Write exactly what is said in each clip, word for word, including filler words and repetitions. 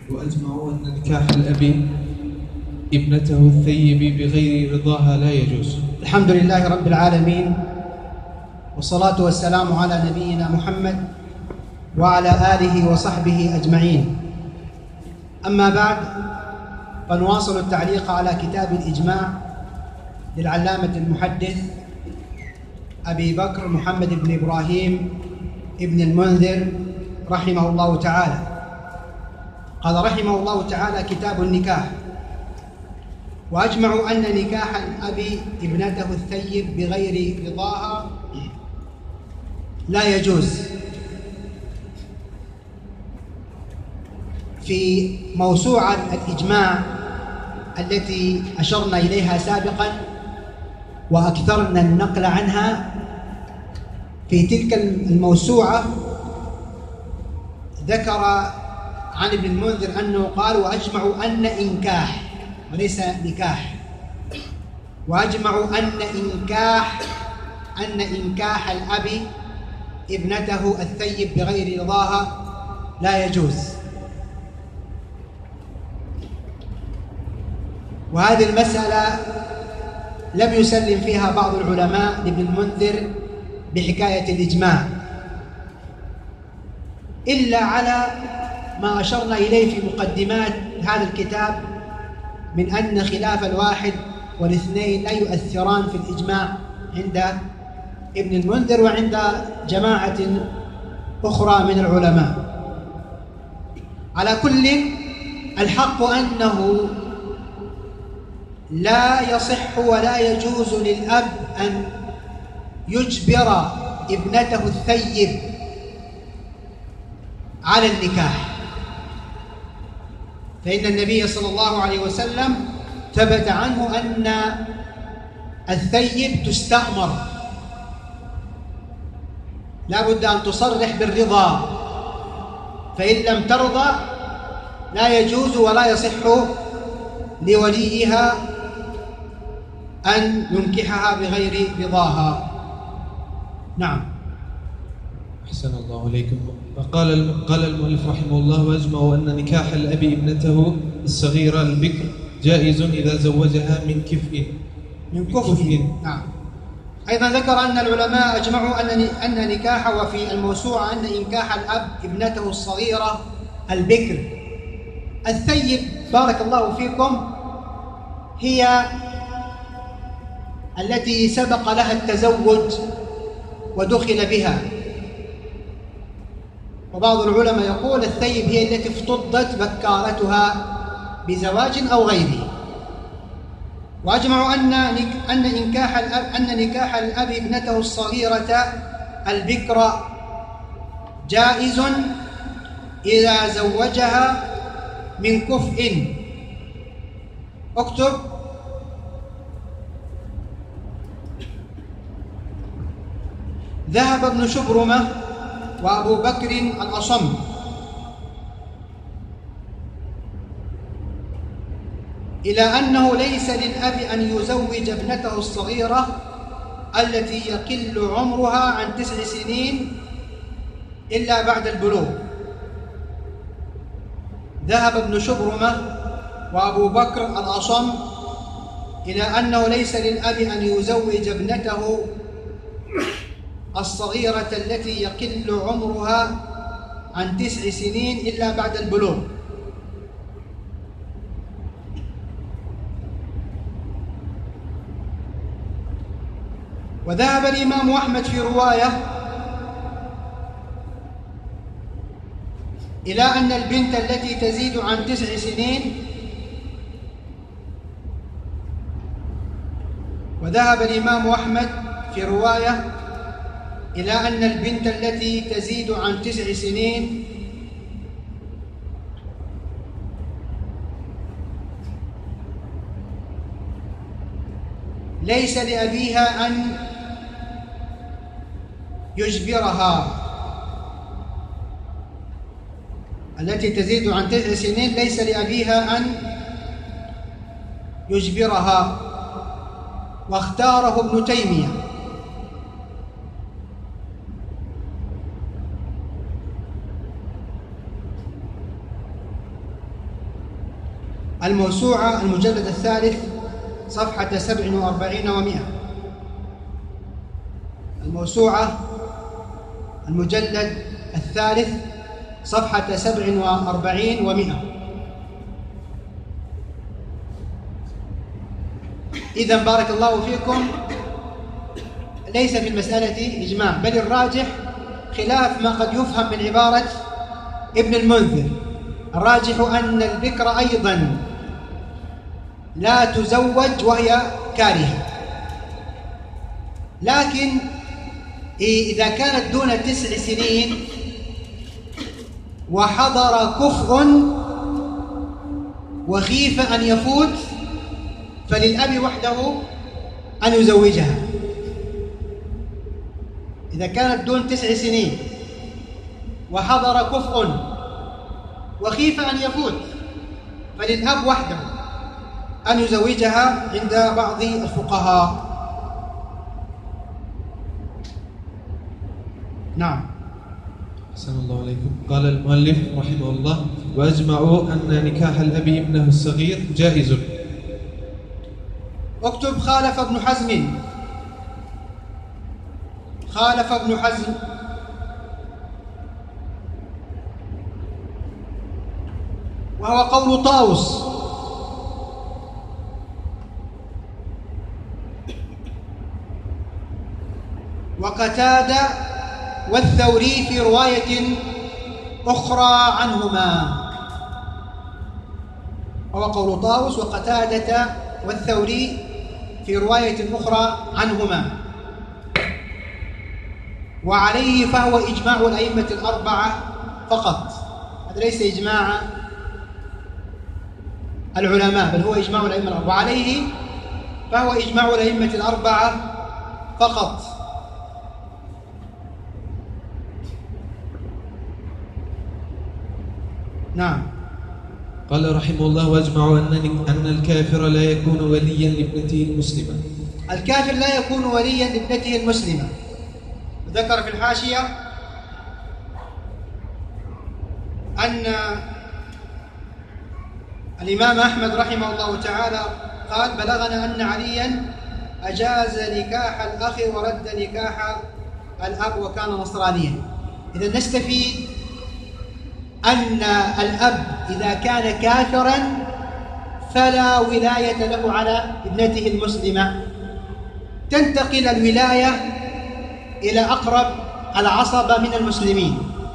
وأجمعوا أن نكاح الأب ابنته الثيب بغير رضاها لا يجوز. الحمد لله رب العالمين، والصلاة والسلام على نبينا محمد وعلى آله وصحبه أجمعين. أما بعد، فنواصل التعليق على كتاب الإجماع للعلامة المحدث أبي بكر محمد بن إبراهيم ابن المنذر رحمه الله تعالى. قال رحمه الله تعالى: كتاب النكاح. وأجمعوا أن نكاح الأب ابنته الثيب بغير رضاها لا يجوز. في موسوعة الإجماع التي أشرنا إليها سابقا وأكثرنا النقل عنها، في تلك الموسوعة ذكر عن ابن المنذر أنه قال: وأجمعوا أن إنكاح، وليس نكاح، وأجمعوا أن إنكاح أن إنكاح الأب ابنته الثيب بغير رضاها لا يجوز. وهذه المسألة لم يسلم فيها بعض العلماء لابن المنذر بحكاية الإجماع، إلا على ما أشرنا إليه في مقدمات هذا الكتاب من أن خلاف الواحد والاثنين لا يؤثران في الإجماع عند ابن المنذر وعند جماعة أخرى من العلماء. على كل، الحق أنه لا يصح ولا يجوز للأب أن يجبر ابنته الثيب على النكاح، فإن النبي صلى الله عليه وسلم ثبت عنه أن الثيب تستأمر، لا بد أن تصرح بالرضا، فإن لم ترضى لا يجوز ولا يصح لوليها أن ينكحها بغير رضاها. نعم. أحسن الله إليكم. فقال قال المؤلف رحمه الله: وأجمعوا أن نكاح الأب ابنته الصغيرة البكر جائز إذا زوجها من كفء من كفء. نعم. أيضا ذكر أن العلماء أجمعوا أن أن نكاح، وفي الموسوعة أن إنكاح الأب ابنته الصغيرة البكر الثيب، بارك الله فيكم، هي التي سبق لها التزوج ودخل بها. وبعض العلماء يقول الثيب هي التي افتضت بكارتها بزواج أو غيره. وأجمعوا أن أن إنكاح الأب أن نكاح الأب ابنته الصغيرة البكر جائز إذا زوجها من كفء. اكتب: ذهب ابن شبرمة وأبو بكر الأصم إلى أنه ليس للأب أن يزوج ابنته الصغيرة التي يقل عمرها عن تسع سنين إلا بعد البلوغ. ذهب ابن شبرمة وأبو بكر الأصم إلى أنه ليس للأب أن يزوج ابنته الصغيرة التي يقل عمرها عن تسع سنين إلا بعد البلوغ. وذهب الإمام أحمد في رواية إلى أن البنت التي تزيد عن تسع سنين وذهب الإمام أحمد في رواية إلى أن البنت التي تزيد عن تسع سنين ليس لأبيها أن يجبرها، التي تزيد عن تسع سنين ليس لأبيها أن يجبرها. واختاره ابن تيمية. الموسوعة المجلد الثالث صفحة سبع وأربعين ومئة. الموسوعة المجلد الثالث صفحة سبع وأربعين ومئة. إذن بارك الله فيكم، ليس في المسألة إجماع، بل الراجح خلاف ما قد يفهم من عبارة ابن المنذر. الراجح أن البكر أيضا لا تزوج وهي كارهة، لكن إذا كانت دون تسع سنين وحضر كفء وخيف أن يفوت فللأب وحده أن يزوجها. إذا كانت دون تسع سنين وحضر كفء وخيف أن يفوت فللأب وحده أن يزوجها عند بعض الفقهاء. نعم. أحسن الله عليكم. قال المؤلف رحمه الله: وأجمعوا أن نكاح الأب ابنه الصغير جائز. اكتب خالف ابن حزم. خالف ابن حزم وهو قول طاووس وقتادة والثوري في رواية أخرى عنهما. هو قول طاووس وقتادة والثوري في رواية أخرى عنهما، وعليه فهو إجماع الأئمة الأربعة فقط. هذا ليس إجماع العلماء بل هو إجماع الأئمة الأربعة، وعليه فهو إجماع الأئمة الأربعة فقط. نعم. قال رحمه الله: واجمعوا أن أن الكافر لا يكون وليا لابنته المسلمة. الكافر لا يكون وليا لابنته المسلمة. ذكر في الحاشية أن الإمام أحمد رحمه الله تعالى قال: بلغنا أن عليا أجاز نكاح الأخ ورد نكاح الأب وكان نصرانيا. إذا نستفيد أن الأب إذا كان كافرا فلا ولاية له على ابنته المسلمة، تنتقل الولاية إلى أقرب العصبة من المسلمين.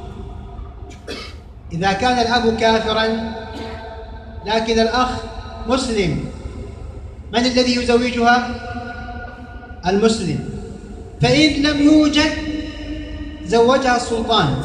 إذا كان الأب كافرا لكن الأخ مسلم، من الذي يزوجها؟ المسلم. فإن لم يوجد زوجها السلطان.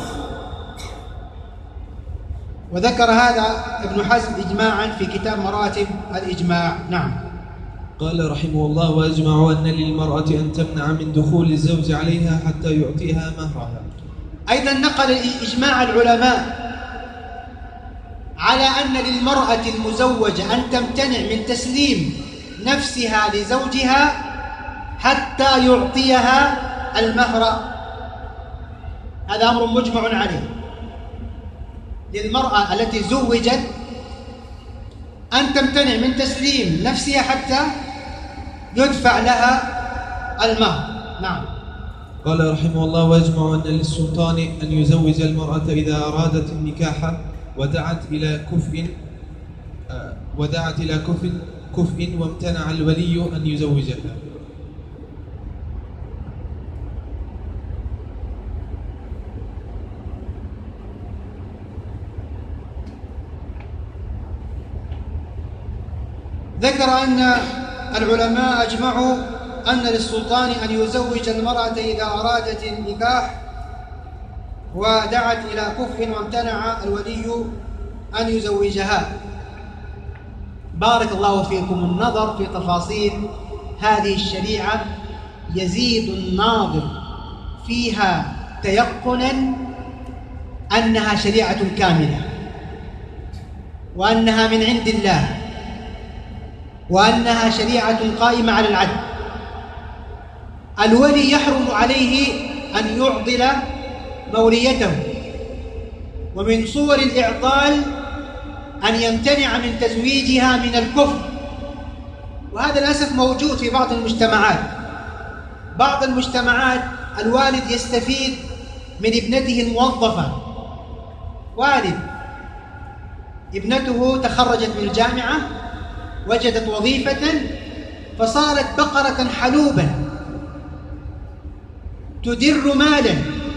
وذكر هذا ابن حزم إجماعا في كتاب مراتب الإجماع. نعم. قال رحمه الله: وأجمعوا أن للمرأة أن تمنع من دخول الزوج عليها حتى يعطيها مهرها. أيضا نقل إجماع العلماء على أن للمرأة المزوجة أن تمتنع من تسليم نفسها لزوجها حتى يعطيها المهر. هذا أمر مجمع عليه. للمرأة التي زوجت أن تمتنع من تسليم نفسها حتى يدفع لها المهر. نعم. قال رحمه الله: واجمع أن للسلطان أن يزوج المرأة إذا أرادت النكاح ودعت إلى كفء ودعت إلى كفء كفء وامتنع الولي أن يزوجها. ذكر أن العلماء أجمعوا أن للسلطان أن يزوج المرأة إذا أرادت النكاح ودعت إلى كفء وامتنع الولي أن يزوجها. بارك الله فيكم. النظر في تفاصيل هذه الشريعة يزيد الناظر فيها تيقنا أنها شريعة كاملة، وأنها من عند الله، وأنها شريعة قائمة على العدل. الولي يحرم عليه أن يعضل موليته، ومن صور الإعضال أن يمتنع من تزويجها من الكفر، وهذا للأسف موجود في بعض المجتمعات. بعض المجتمعات الوالد يستفيد من ابنته الموظفة، والد ابنته تخرجت من الجامعة وجدت وظيفة فصارت بقرة حلوبا تدر مالا،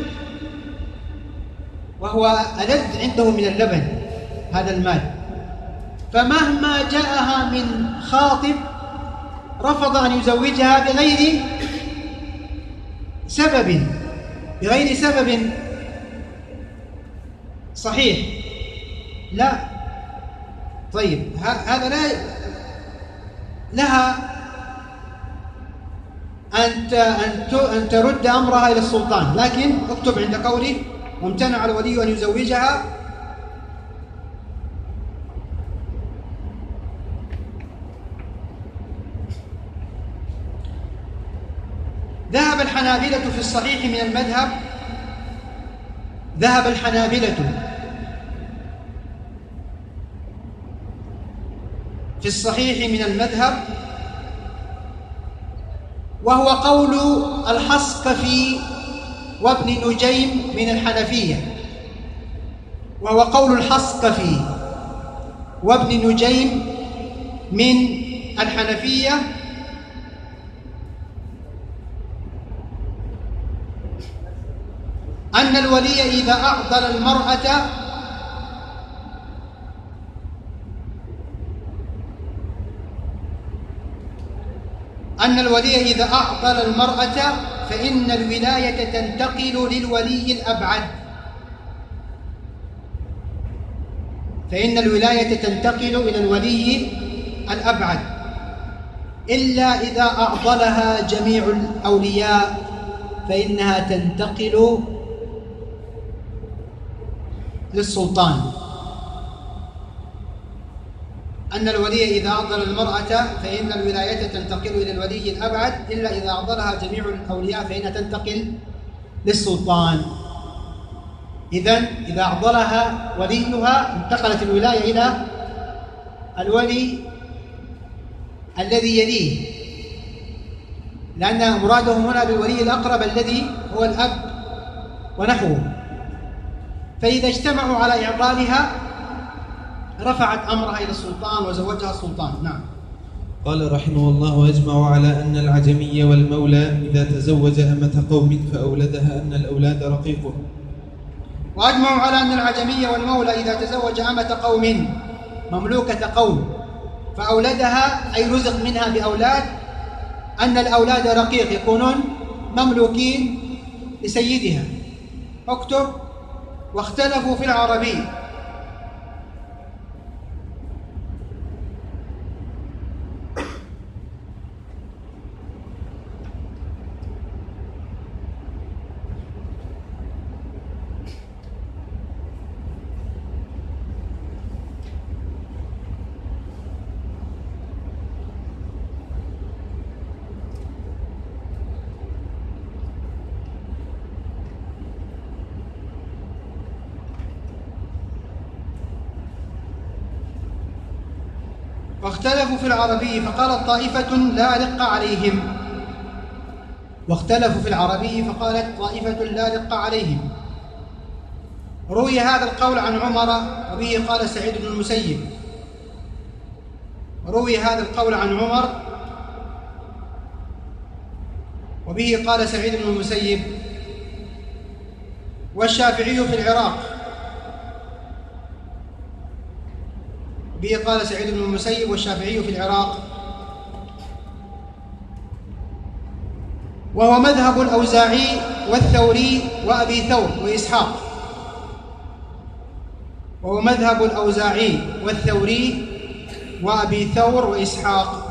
وهو ألذ عنده من اللبن هذا المال، فمهما جاءها من خاطب رفض أن يزوجها بغير سبب بغير سبب صحيح. لا، طيب هذا لا لها أن أن ترد أمرها إلى السلطان، لكن اكتب عند قوله وامتنع الولي أن يزوجها ذهب الحنابلة في الصحيح من المذهب ذهب الحنابلة في الصحيح من المذهب وهو قول الحصكفي وابن نجيم من الحنفية وهو قول الحصكفي وابن نجيم من الحنفية أن الولي إذا أعضل المرأة أن الولي إذا أعضل المرأة فإن الولاية تنتقل للولي الأبعد فإن الولاية تنتقل إلى الولي الأبعد إلا إذا أعضلها جميع الأولياء فإنها تنتقل للسلطان. أن الولي إذا أعضل المرأة فإن الولاية تنتقل إلى الولي الأبعد إلا إذا أعضلها جميع الأولياء فإنها تنتقل للسلطان. إذن إذا أعضلها وليها انتقلت الولاية إلى الولي الذي يليه، لأن مرادهم هنا بالولي الأقرب الذي هو الأب ونحوه. فإذا اجتمعوا على إعضالها رفعت أمرها إلى السلطان وزوجها السلطان. نعم. قال رحمه الله: ويجمع على أن العجمي والمولى إذا تزوج أمة قوم فأولدها أن الأولاد رقيقه. وأجمعوا على أن العجمي والمولى إذا تزوج أمة قوم مملوكة قوم فأولدها أي رزق منها بأولاد أن الأولاد رقيق يكونون مملوكين لسيدها. اكتب: واختلفوا في العربي واختلفوا في العربي فقالت طائفة لا رق عليهم واختلفوا في العربي فقالت طائفة لا رق عليهم. روي هذا القول عن عمر وبه قال سعيد بن المسيب روي هذا القول عن عمر وبه قال سعيد بن المسيب والشافعي في العراق به قال سعيد بن المسيب والشافعي في العراق، وهو مذهب الأوزاعي والثوري وأبي ثور وإسحاق وهو مذهب الأوزاعي والثوري وأبي ثور وإسحاق.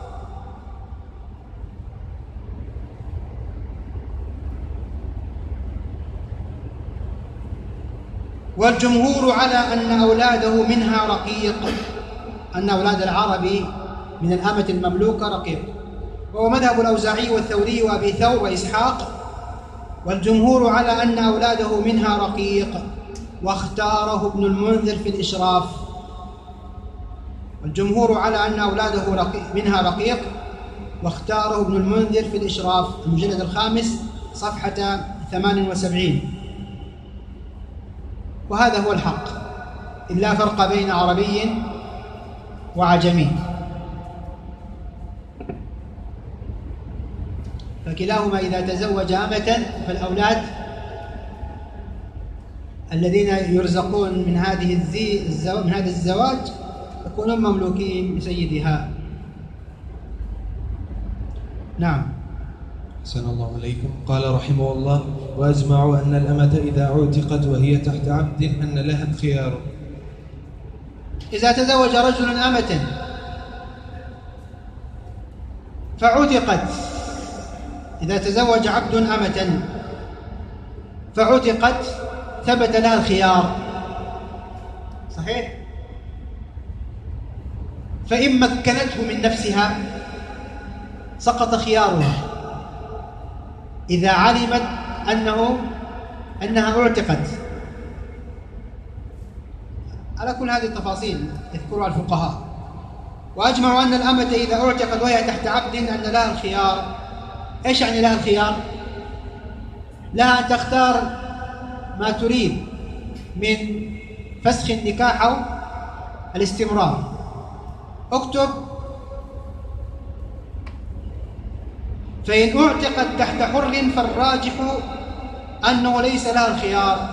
والجمهور على أن أولاده منها رقيق أن أولاد العربي من الأمة المملوكة رقيق، وهو مذهب الأوزاعي والثوري وأبي ثور وإسحاق. والجمهور على أن أولاده منها رقيق، واختاره ابن المنذر في الإشراف والجمهور على أن أولاده رقيق منها رقيق، واختاره ابن المنذر في الإشراف المجلد الخامس صفحة ثمان وسبعين. وهذا هو الحق، إلا فرق بين عربي وعجمي، فكلاهما إذا تزوج أمة فالأولاد الذين يرزقون من هذه الزي من هذا الزواج يكونون مملوكين لسيدها. نعم. أحسن الله عليكم. قال رحمه الله: وأجمعوا أن الأمة إذا اعتقت وهي تحت عبد أن لها الخيار. إذا تزوج رجل أمة فعتقت، إذا تزوج عبد أمة فعتقت ثبت لها الخيار، صحيح؟ فإن مكنته من نفسها سقط خيارها إذا علمت أنه أنها اعتقت. على كل هذه التفاصيل يذكرها الفقهاء. وأجمعوا أن الأمة إذا اعتقت وهي تحت عبد أن لها الخيار. إيش يعني لها الخيار؟ لها أن تختار ما تريد من فسخ النكاح أو الاستمرار. اكتب: فإن اعتقت تحت حر فالراجح أنه ليس لها الخيار.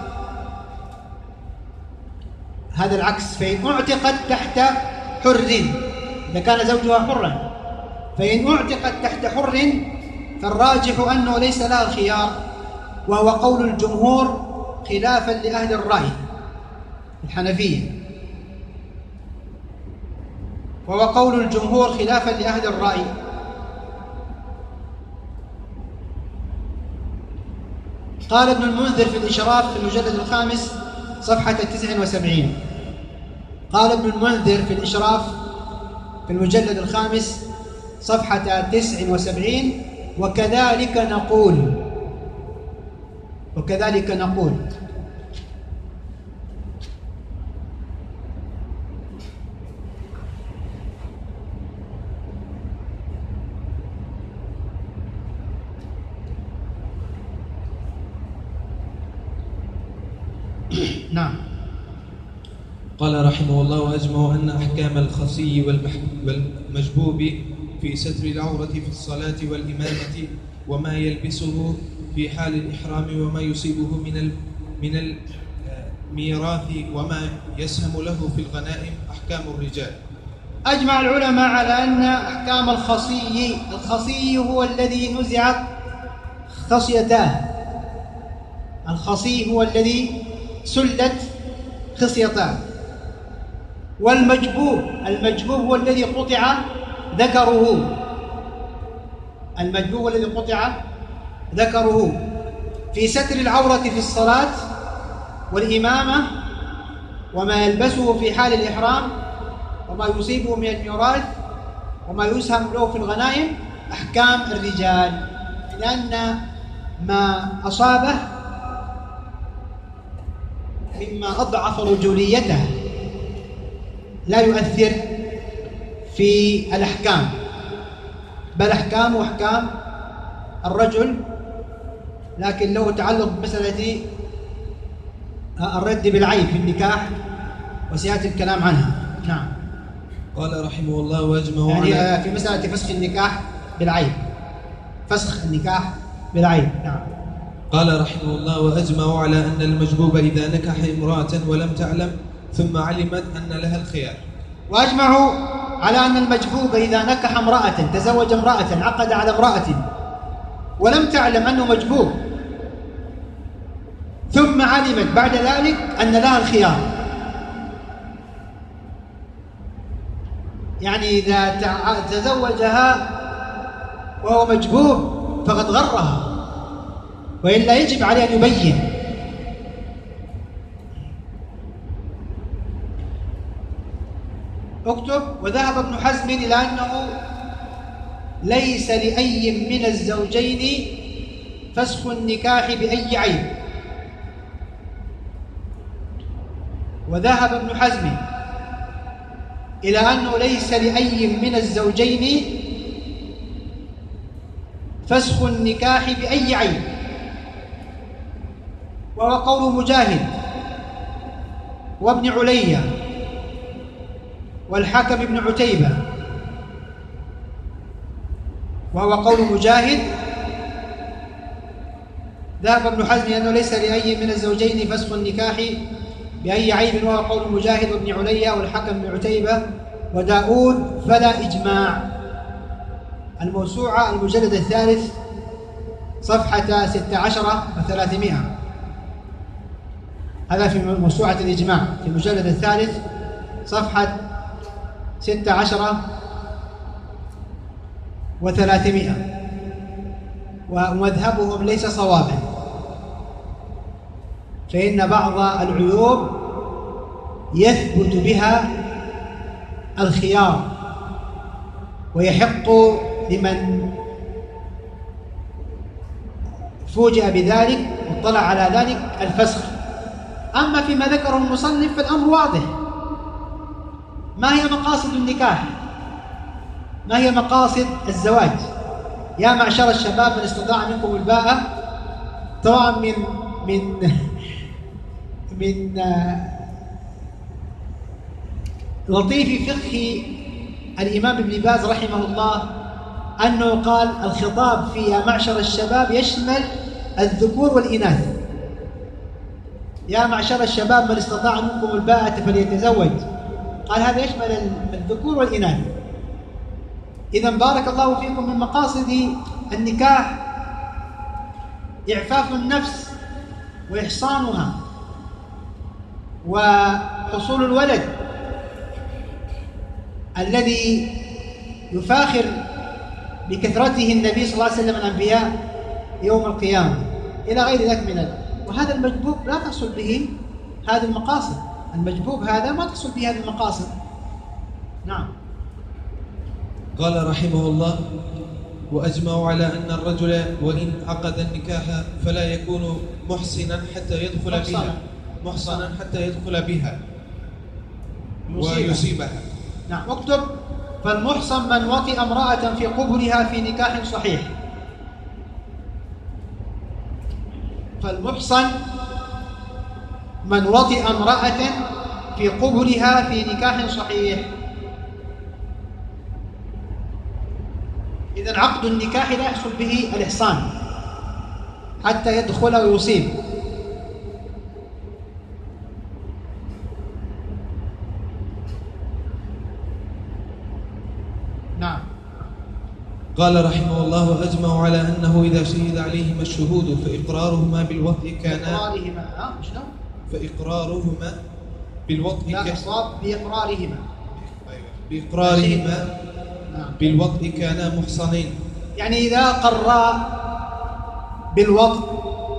هذا العكس، فإن اعتقت تحت حر إذا كان زوجها حرا، فإن اعتقت تحت حر فالراجح أنه ليس لها الخيار، وهو قول الجمهور خلافا لأهل الرأي الحنفية، وهو قول الجمهور خلافا لأهل الرأي. قال ابن المنذر في الإشراف في المجلد الخامس صفحة تسع وسبعين. قال ابن المنذر في الإشراف في المجلد الخامس صفحة تسع وسبعين: وكذلك نقول وكذلك نقول نعم. قال رحمه الله: وأجمعوا أن أحكام الخصي والمجبوب في ستر العورة في الصلاة والإمامة وما يلبسه في حال الإحرام وما يصيبه من من الميراث وما يسهم له في الغنائم أحكام الرجال. أجمع العلماء على أن أحكام الخصي، الخصي هو الذي نزعت خصيتاه، الخصي هو الذي سلت خصيتاه. والمجبوب، المجبوب هو الذي قطع ذكره، المجبوب هو الذي قطع ذكره في ستر العورة في الصلاة والإمامة وما يلبسه في حال الإحرام وما يصيبه من الميراث وما يسهم له في الغنائم أحكام الرجال، لأن ما أصابه مما أضعف رجوليته لا يؤثر في الأحكام، بل أحكامه أحكام الرجل، لكن له تعلق بمسألة الرد بالعيب في النكاح وسيأتي الكلام عنها. نعم. قال رحمه الله: وأجمعوا يعني على في مسألة فسخ النكاح بالعيب، فسخ النكاح بالعيب. نعم. قال رحمه الله: وأجمعوا على أن المجبوب إذا نكح امرأة ولم تعلم ثم علمت أن لها الخيار. وأجمعوا على أن المجبوب إذا نكح امرأة، تزوج امرأة، عقد على امرأة ولم تعلم أنه مجبوب، ثم علمت بعد ذلك أن لها الخيار. يعني إذا تزوجها وهو مجبوب فقد غرها، وإلا يجب عليه أن يبين. اكتب: وذهب ابن حزم إلى أنه ليس لأي من الزوجين فسخ النكاح بأي عيب. وذهب ابن حزم إلى أنه ليس لأي من الزوجين فسخ النكاح بأي عيب، وهو قول مجاهد وابن عليا والحكم بن عتيبة، وهو قول مجاهد. ذهب ابن حزم أنه ليس لأي من الزوجين فسخ النكاح بأي عيب، وهو قول مجاهد وابن عليا والحكم بن عتيبة وداود، فلا إجماع. الموسوعة المجلد الثالث صفحة ستة عشر وثلاثمائة، هذا في موسوعة الإجماع في المجلد الثالث صفحة ستة عشر وثلاثمائة. ومذهبهم ليس صوابا، فإن بعض العيوب يثبت بها الخيار، ويحق لمن فوجئ بذلك واطلع على ذلك الفسخ. أما فيما ذكره المصنف فالأمر واضح. ما هي مقاصد النكاح؟ ما هي مقاصد الزواج؟ يا معشر الشباب من استطاع منكم الباءة، طبعا من من من لطيف فقه الإمام ابن باز رحمه الله أنه قال الخطاب في يا معشر الشباب يشمل الذكور والإناث. يا معشر الشباب من استطاع منكم الباءة فليتزوج، قال هذا يشمل الذكور والإناث. إذن بارك الله فيكم، من مقاصد النكاح إعفاف النفس وإحصانها وحصول الولد الذي يفاخر بكثرته النبي صلى الله عليه وسلم الأنبياء يوم القيامة إلى غير ذلك من ال... وهذا المجبوب لا تحصل به هذه المقاصد. المجبوب هذا ما تحصل به هذه المقاصد. نعم. قال رحمه الله: وأجمعوا على أن الرجل وإن عقد النكاح فلا يكون محسنا حتى يدخل محصنا. بها محصنا حتى يدخل بها ويصيبها. نعم. اكتب: فالمحصن من وطئ امرأة في قبلها في نكاح صحيح. فالمحصن من وطئ امرأة في قبلها في نكاح صحيح. إذن عقد النكاح لا يحصل به الإحصان حتى يدخل ويصيب. نعم. قال رحمه الله: وأجمعوا على أنه إذا شهد عليهما الشهود فإقرارهما بالوطء كان إقرارهما ها شنو؟ فإقرارهما بالوطء لا كان أصاب بإقرارهما بإقرارهما بالوطء كانا محصنين. يعني إذا قرا بالوطء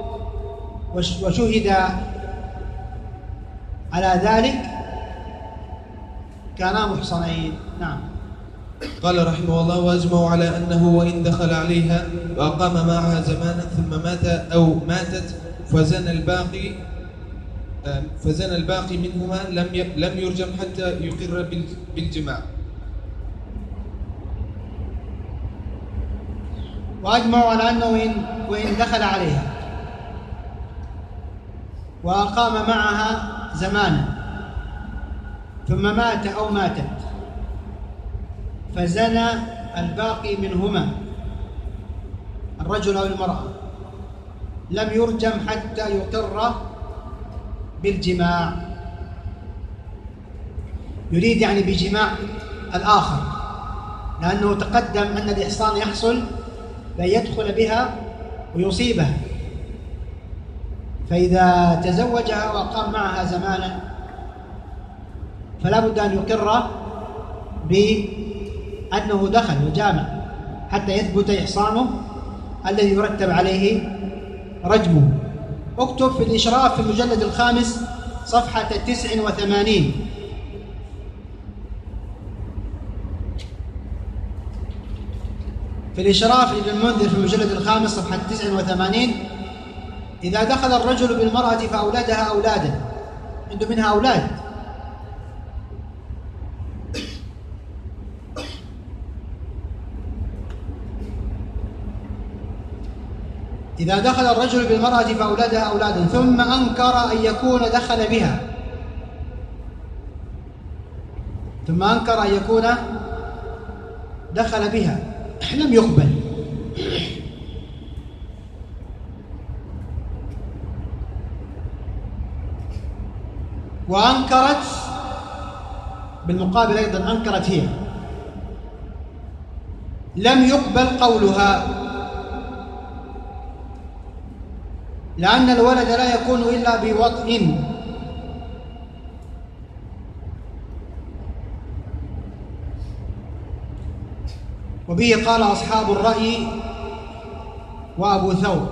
وشهد على ذلك كانا محصنين. نعم. قال رحمه الله: وأجمعوا على أنه وإن دخل عليها وأقام معها زمانا ثم مات أو ماتت فزنى الباقي فزنى الباقي منهما لم لم يرجم حتى يقر بالجماع. وأجمعوا على أنه وإن دخل عليها وأقام معها زمانا ثم مات أو ماتت فزنى الباقي منهما الرجل أو المرأة لم يرجم حتى يقر بالجماع. يريد يعني بجماع الآخر، لأنه تقدم أن الإحصان يحصل بأن يدخل بها ويصيبها، فإذا تزوجها وقام معها زمانا فلا بد أن يقر بأنه دخل وجامع حتى يثبت إحصانه الذي يرتب عليه رجمه. اكتب في الإشراف في المجلد الخامس صفحة تسع وثمانين: في الإشراف لابن المنذر في المجلد الخامس صفحة تسع وثمانين: إذا دخل الرجل بالمرأة فأولادها أولادا، عنده منها أولاد، إذا دخل الرجل بالمرأة فأولادها أولادا ثم أنكر أن يكون دخل بها ثم أنكر أن يكون دخل بها لم يقبل. وأنكرت بالمقابل أيضا أنكرت هي، لم يقبل قولها، لأن الولد لا يكون إلا بوطء. وبه قال أصحاب الرأي وأبو ثور.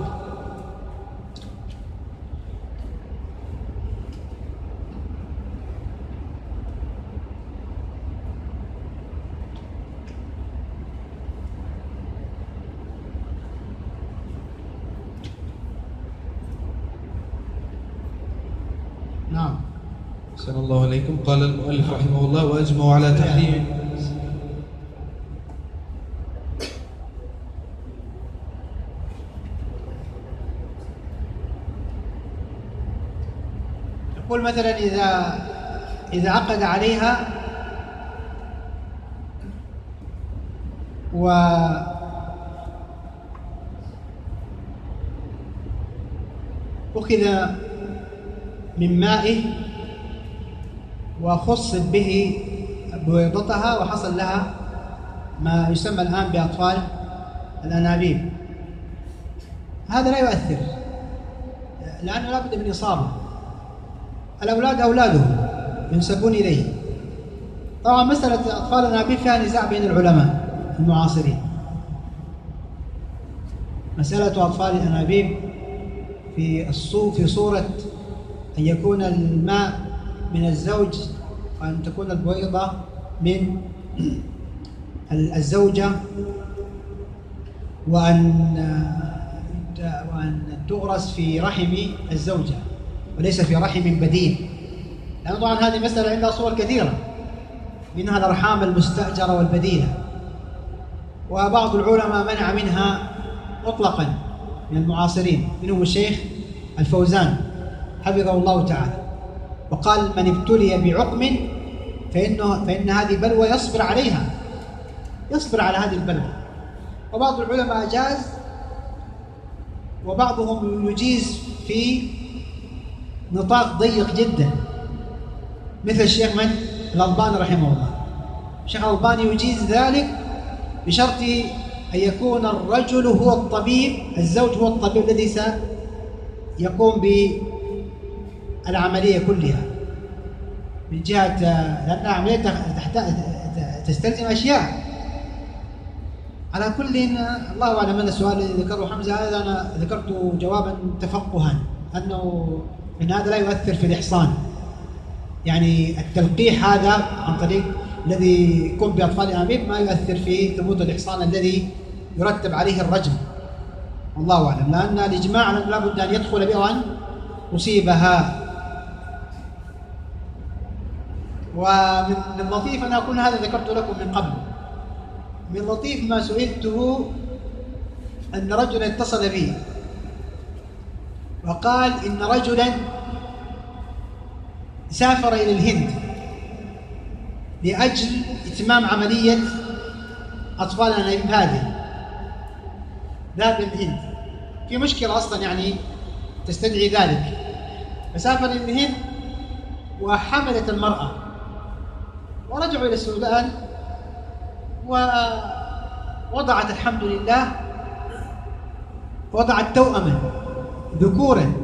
نعم. أحسن الله عليكم. قال المؤلف رحمه الله: وأجمعوا على تحريم. يقول مثلا إذا إذا عقد عليها و أخذ من مائه وخصت به بويضتها وحصل لها ما يسمى الآن بأطفال الأنابيب، هذا لا يؤثر لأنه لا بد من إصابة. الأولاد أولادهم ينسبون إليه. طبعا مسألة أطفال الأنابيب فيها نزاع بين العلماء المعاصرين. مسألة أطفال الأنابيب في الصو في صورة أن يكون الماء من الزوج وأن تكون البويضة من الزوجة وأن وأن تغرس في رحم الزوجة وليس في رحم بديل، لأن طبعا هذه مسألة عندها صور كثيرة، منها الأرحام المستأجرة والبديلة، وبعض العلماء منع منها مطلقا من المعاصرين، منهم الشيخ الفوزان حفظه الله تعالى، وقال: من ابتلي بعقم فإنه فإن هذه بلوى يصبر عليها، يصبر على هذه البلوى. وبعض العلماء أجاز وبعضهم يجيز في نطاق ضيق جدا، مثل الشيخ من الألباني رحمه الله. الشيخ الألباني يجيز ذلك بشرط أن يكون الرجل هو الطبيب، الزوج هو الطبيب الذي سيقوم بالعملية كلها، من جهة لأن العملية تستلزم أشياء. على كل الله أعلم. أن السؤال الذي ذكره حمزة هذا أنا ذكرته جوابا تفقها، أنه إن هذا لا يؤثر في الإحصان، يعني التلقيح هذا عن طريق الذي يكون بأطفال الأنابيب ما يؤثر في ثبوت الإحصان الذي يرتب عليه الرجم، والله أعلم، لأن الإجماع لا بد أن يدخل به وأن يصيبها. ومن اللطيف أن أكون هذا ذكرت لكم من قبل، من لطيف ما سئلته أن رجلا اتصل بي وقال إن رجلا سافر إلى الهند لأجل إتمام عملية أطفال الأنابيب هذه، ذهب إلى الهند في مشكلة أصلا يعني تستدعي ذلك، فسافر إلى الهند وحملت المرأة ورجعوا إلى السودان ووضعت الحمد لله وضعت توأما ذكورا.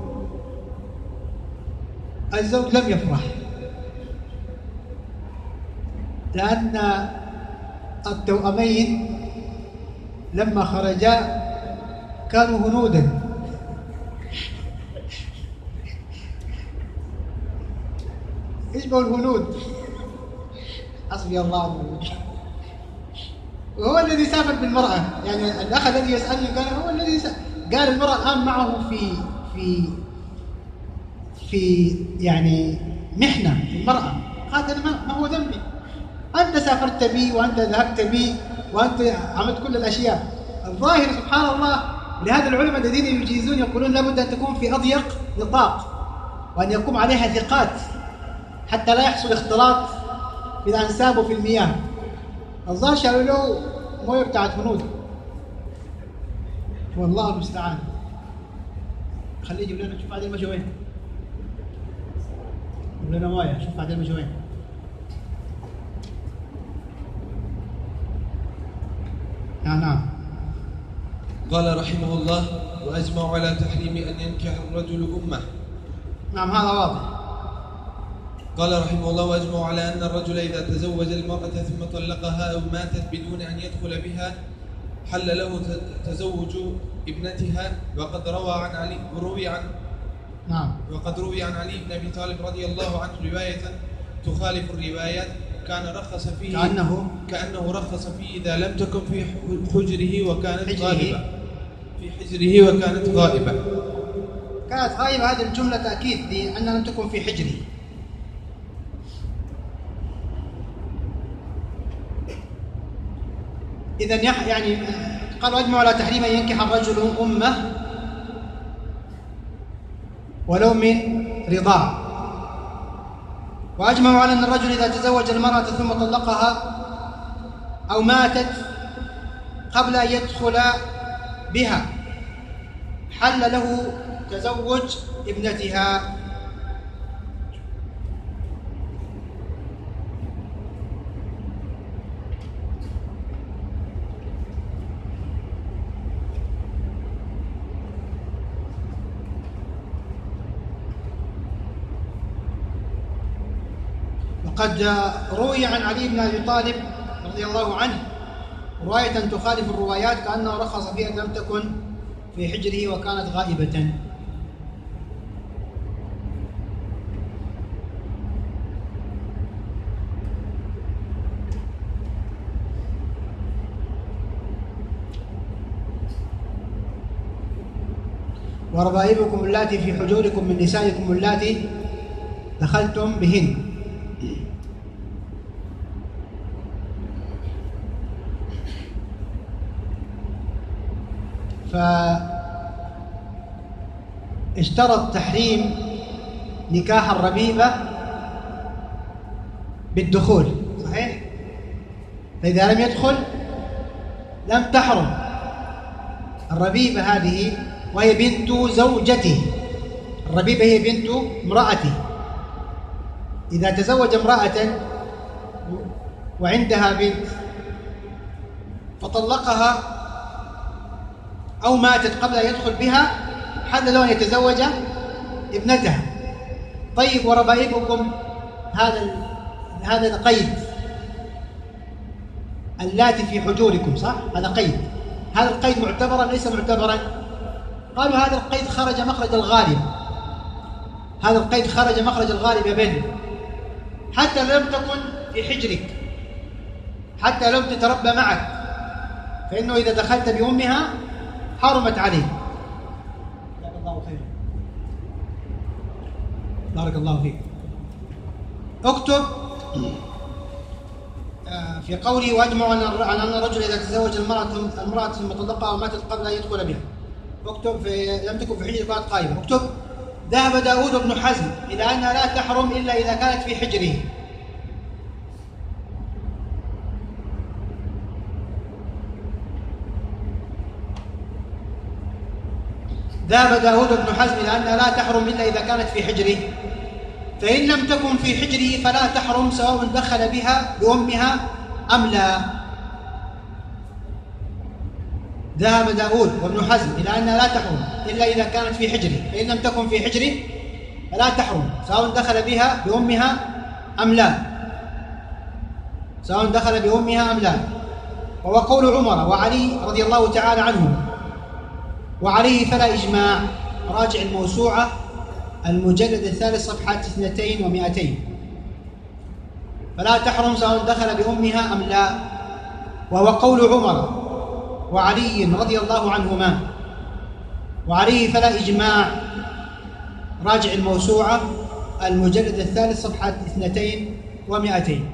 الزوج لم يفرح لأن التوأمين لما خرجا كانوا هنودا، يشبه الهنود، حسبي الله ونعم الوكيل. وهو الذي سافر بالمرأة، يعني الأخ الذي يسألني قال هو الذي سافر. قال المرأة الآن معه في في في يعني محنة المرأة. قالت أنا ما هو ذنبي، أنت سافرت بي وأنت ذهبت بي وأنت عملت كل الأشياء. الظاهر سبحان الله لهذا العلماء الذين يجيزون يقولون لابد أن تكون في أضيق نطاق، وأن يقوم عليها ثقات حتى لا يحصل اختلاط بالأنساب وفي المياه. الظاهر شالوا له مويه بتاعت هنود، والله المستعان. خليه يجيب لنا، شوف عادل المجي وين، يجيب لنا مويه. شوف عادل المجي وين. نعم نعم. قال رحمه الله: وأجمع على تحريم أن ينكح الرجل أمه. نعم هذا واضح. قال رحمه الله: وأجمع على أن الرجل إذا تزوج المرأة ثم طلقها أو ماتت بدون أن يدخل بها حل له تزوج ابنتها. وقد روى عن علي روي عن نعم وقد روي عن علي بن أبي طالب رضي الله عنه رواية تخالف الروايات، كان رخص فيه كأنه كأنه رخص فيه إذا لم تكن في حجره وكانت حجره. غائبة في حجره وكانت غائبة. كانت غائبة، هذه الجملة تأكيد لأنها لم تكن في حجره. إذن يعني قالوا أجمعوا على تحريم أن ينكح الرجل أمه ولو من رضاع. وأجمعوا على أن الرجل إذا تزوج المرأة ثم طلقها أو ماتت قبل أن يدخل بها حل له تزوج ابنتها. وقد روي عن علي بن أبي طالب رضي الله عنه رواية تخالف الروايات، كأنه رخص فيها أن لم تكن في حجره وكانت غائبة. وربائبكم اللاتي في حجوركم من نسائكم اللاتي دخلتم بهن. فاشترط تحريم نكاح الربيبة بالدخول، صحيح؟ فإذا لم يدخل لم تحرم الربيبة هذه، وهي بنت زوجته. الربيبة هي بنت امرأته. إذا تزوج امرأة وعندها بنت فطلقها أو ماتت قبل أن يدخل بها حل له أن يتزوج ابنتها. طيب وربائبكم، هذا هذا القيد اللاتي في حجوركم، صح؟ هذا قيد. هذا القيد معتبرا ليس معتبرا؟ قالوا هذا القيد خرج مخرج الغالب. هذا القيد خرج مخرج الغالب يا بني، حتى لم تكن في حجرك، حتى لم تتربى معك، فإنه إذا دخلت بأمها حرمت عليه. جزاك الله خيرا، بارك الله فيك. اكتب في قولي: واجمع على ان الرجل اذا تزوج المراه المراه ثم طلقها وماتت قبل ان يدخل بها. اكتب في لم تكن في حجره كانت قائمه. اكتب: ذهب داود بن حزم الى انها لا تحرم الا اذا كانت في حجره. ذهب داود بن حزم إلى أنها لا تحرم إلا إذا كانت في حجره، فإن لم تكن في حجره فلا تحرم سواء دخل بها بأمها أم لا. ذهب داود وابن حزم إلى أنها لا تحرم إلا إذا كانت في حجره، فإن لم تكن في حجره فلا تحرم سواء دخل بها بأمها أم لا، سواء دخل بأمها أم لا. وهو قول عمر وعلي رضي الله تعالى عنهم، وعليه فلا إجماع. راجع الموسوعة المجلد الثالث صفحة اثنتين ومائتين. فلا تحرم سواء دخل بأمها أم لا، وهو قول عمر وعلي رضي الله عنهما. وعليه فلا إجماع. راجع الموسوعة المجلد الثالث صفحة اثنتين ومائتين.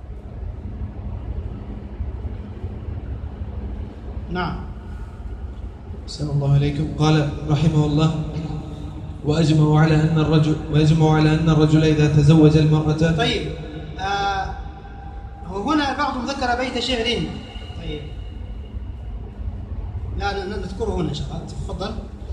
نعم. أحسن الله إليكم. قال رحمه الله: وأجمعوا على أن الرجل ويجمع على أن الرجل إذا تزوج المرأة. طيب آه هنا بعضهم ذكر بيت شعر. طيب لا نذكره هنا إن شاء الله. تفضل.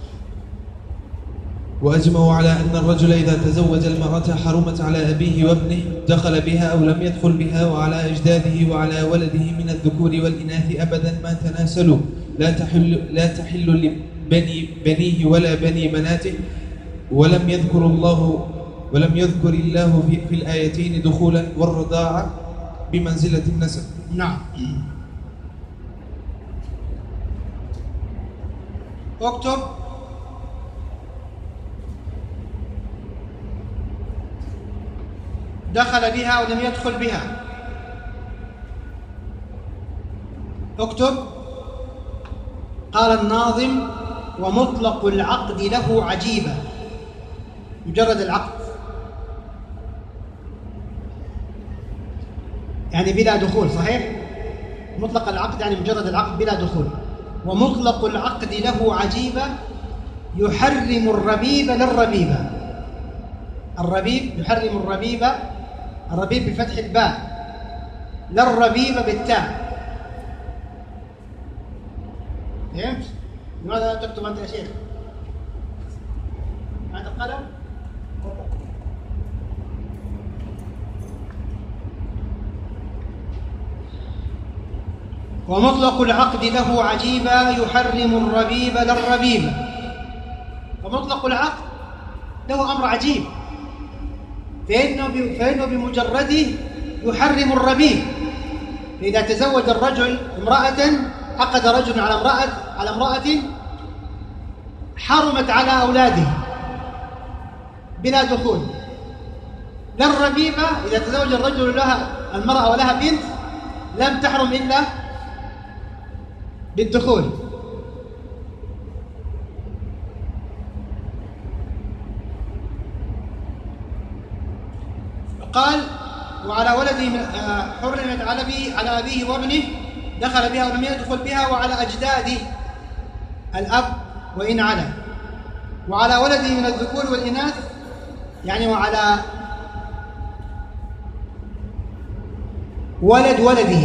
وأجمعوا على أن الرجل إذا تزوج المرأة حرمت على أبيه وابنه دخل بها أو لم يدخل بها، وعلى أجداده وعلى ولده من الذكور والإناث أبدا ما تناسلوا، لا تحل لا تحل لبني بنيه ولا بني بناته، ولم يذكر الله ولم يذكر الله في, في الآيتين دخولا والرضاعة بمنزلة النسب. نعم. اكتب: دخل بها ولم يدخل بها. اكتب: قال الناظم: ومطلق العقد له عجيبة. مجرد العقد يعني بلا دخول، صحيح؟ مطلق العقد يعني مجرد العقد بلا دخول. ومطلق العقد له عجيبة يحرم الربيب للربيبة. الربيب يحرم الربيبة، الربيب بفتح الباء، للربيبة بالتاء. فهمت؟ لماذا تكتب أنت يا شيخ؟ معك القلم؟ ومطلق العقد له عجيبة يحرم الربيب للربيبة. ومطلق العقد له أمر عجيب، فإنه فإنه بمجرده يحرم الربيب. فإذا تزوج الرجل امرأة، عقد رجل على امرأة على امرأة حرمت على أولاده بلا دخول. للربيبة إذا تزوج الرجل لها المرأة ولها بنت لم تحرم إلا بالدخول. قال: وعلى ولده حرمت على أبيه على أبيه وابنه دخل بها ولم يدخل بها، وعلى أجداده الأب وإن علا، وعلى ولده من الذكور والإناث يعني وعلى ولد ولده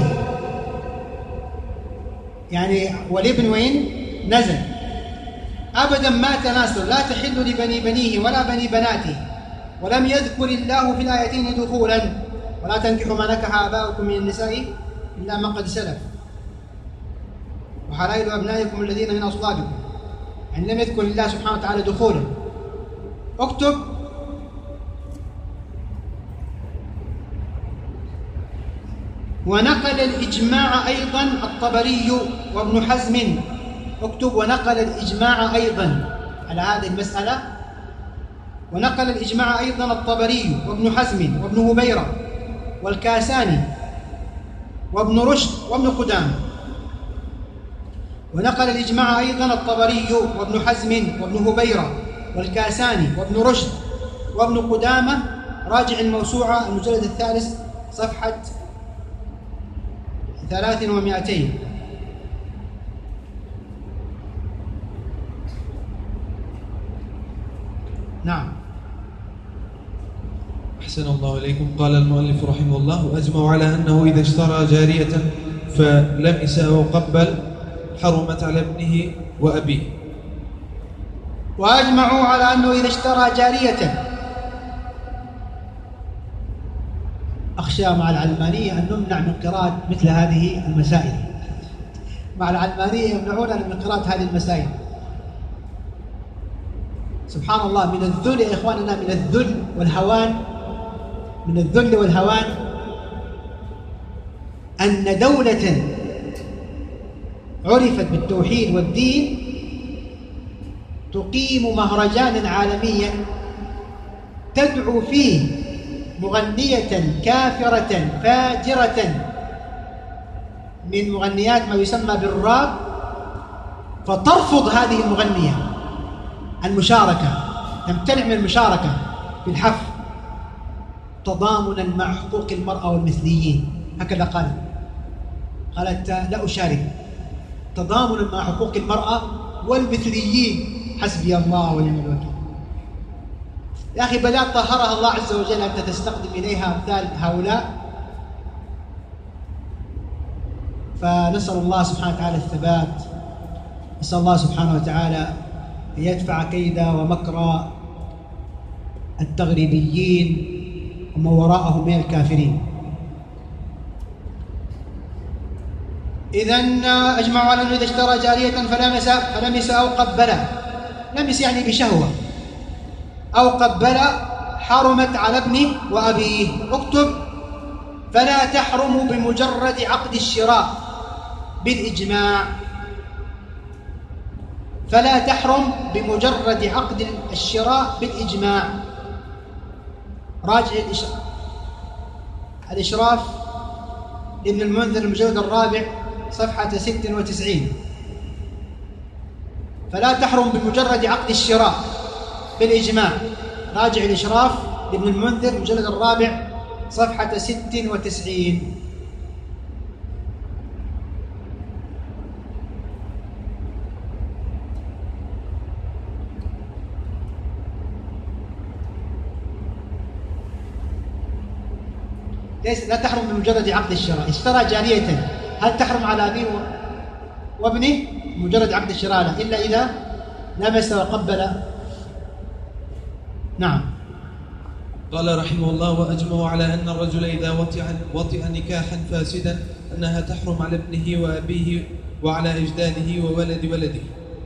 يعني والابن وإن نزل أبدا ما تناسل، لا تحل لبني بنيه ولا بني بناته، ولم يذكر الله في الآيتين دخولا، ولا تنكحوا ما نكح آباؤكم من النساء إلا ما قد سلف، وحلائل أبنائكم الذين من أصلابكم، يعني لم يذكر الله سبحانه وتعالى دخولا. اكتب: ونقل الإجماع أيضا الطبري وابن حزم. اكتب: ونقل الإجماع أيضا على هذه المسألة، ونقل الإجماع أيضا الطبري وابن حزم وابن هبيرة والكاساني وابن رشد وابن قدامة. ونقل الإجماع أيضا الطبري وابن حزم وابن هبيرة والكاساني وابن رشد وابن قدامة. راجع الموسوعة المجلد الثالث صفحة ثلاث ومائتين. نعم. أحسن الله إليكم. قال المؤلف رحمه الله: وأجمعوا على أنه إذا اشترى جارية فلمس أو قبل حرمت على ابنه وأبيه. وأجمعوا على أنه إذا اشترى جارية. أخشى مع العلمانية أن نمنع من قراءة مثل هذه المسائل. مع العلمانية يمنعوننا من قراءة هذه المسائل. سبحان الله، من الذل يا إخواننا، من الذل والهوان، من الذل والهوان أن دولة عرفت بالتوحيد والدين تقيم مهرجانا عالميا تدعو فيه مغنية كافرة فاجرة من مغنيات ما يسمى بالراب، فترفض هذه المغنية المشاركة، تمتنع من المشاركة في الحفل تضامنا مع حقوق المرأة والمثليين. هكذا قالت قالت لا أشارك، تضامنا مع حقوق المرأة والمثليين حسبي الله ونعم الوكيل. يا أخي بلاد طهرها الله عز وجل أنت تستقدم إليها أمثال هؤلاء. فنسأل الله سبحانه وتعالى الثبات، نسأل الله سبحانه وتعالى أن يدفع كيد ومكر التغريبيين ومن وراءهم من الكافرين. إذن أجمعوا على أنه إذا اشترى جارية فلمس فلمس أو قبل، لمس يعني بشهوة، أو قبل حرمت على ابنه وأبيه. اكتب فلا تحرم بمجرد عقد الشراء بالإجماع، فلا تحرم بمجرد عقد الشراء بالإجماع. راجع الإشراف لابن المنذر المجلد الرابع صفحة ستة وتسعين. فلا تحرم بمجرد عقد الشراء بالإجماع. راجع الإشراف لابن المنذر المجلد الرابع صفحة ستة وتسعين. ليس لا تحرم بمجرد عقد الشراء. اشترى جارية، هل تحرم على أبيه وابنه مجرد عقد الشراء؟ لا، إلا إذا لمس وقبل. نعم. قال رحمه الله: وأجمعوا على أن الرجل إذا وطئ وطئ نكاحا فاسدا أنها تحرم على ابنه وأبيه وعلى أجداده وولد ولده.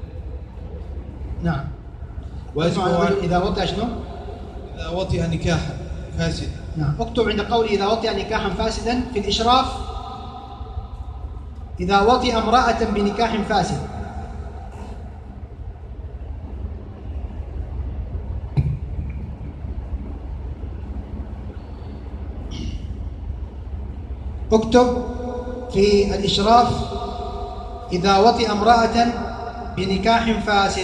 نعم. وأجمعوا على إذا وطئ شنو؟ إذا وطئ نكاحا فاسدا. نعم. اكتب عند قوله إذا وطئ نكاحا فاسدا في الإشراف: إذا وطئ امرأة بنكاح فاسد. اكتب في الإشراف: إذا وطئ امرأة بنكاح فاسد.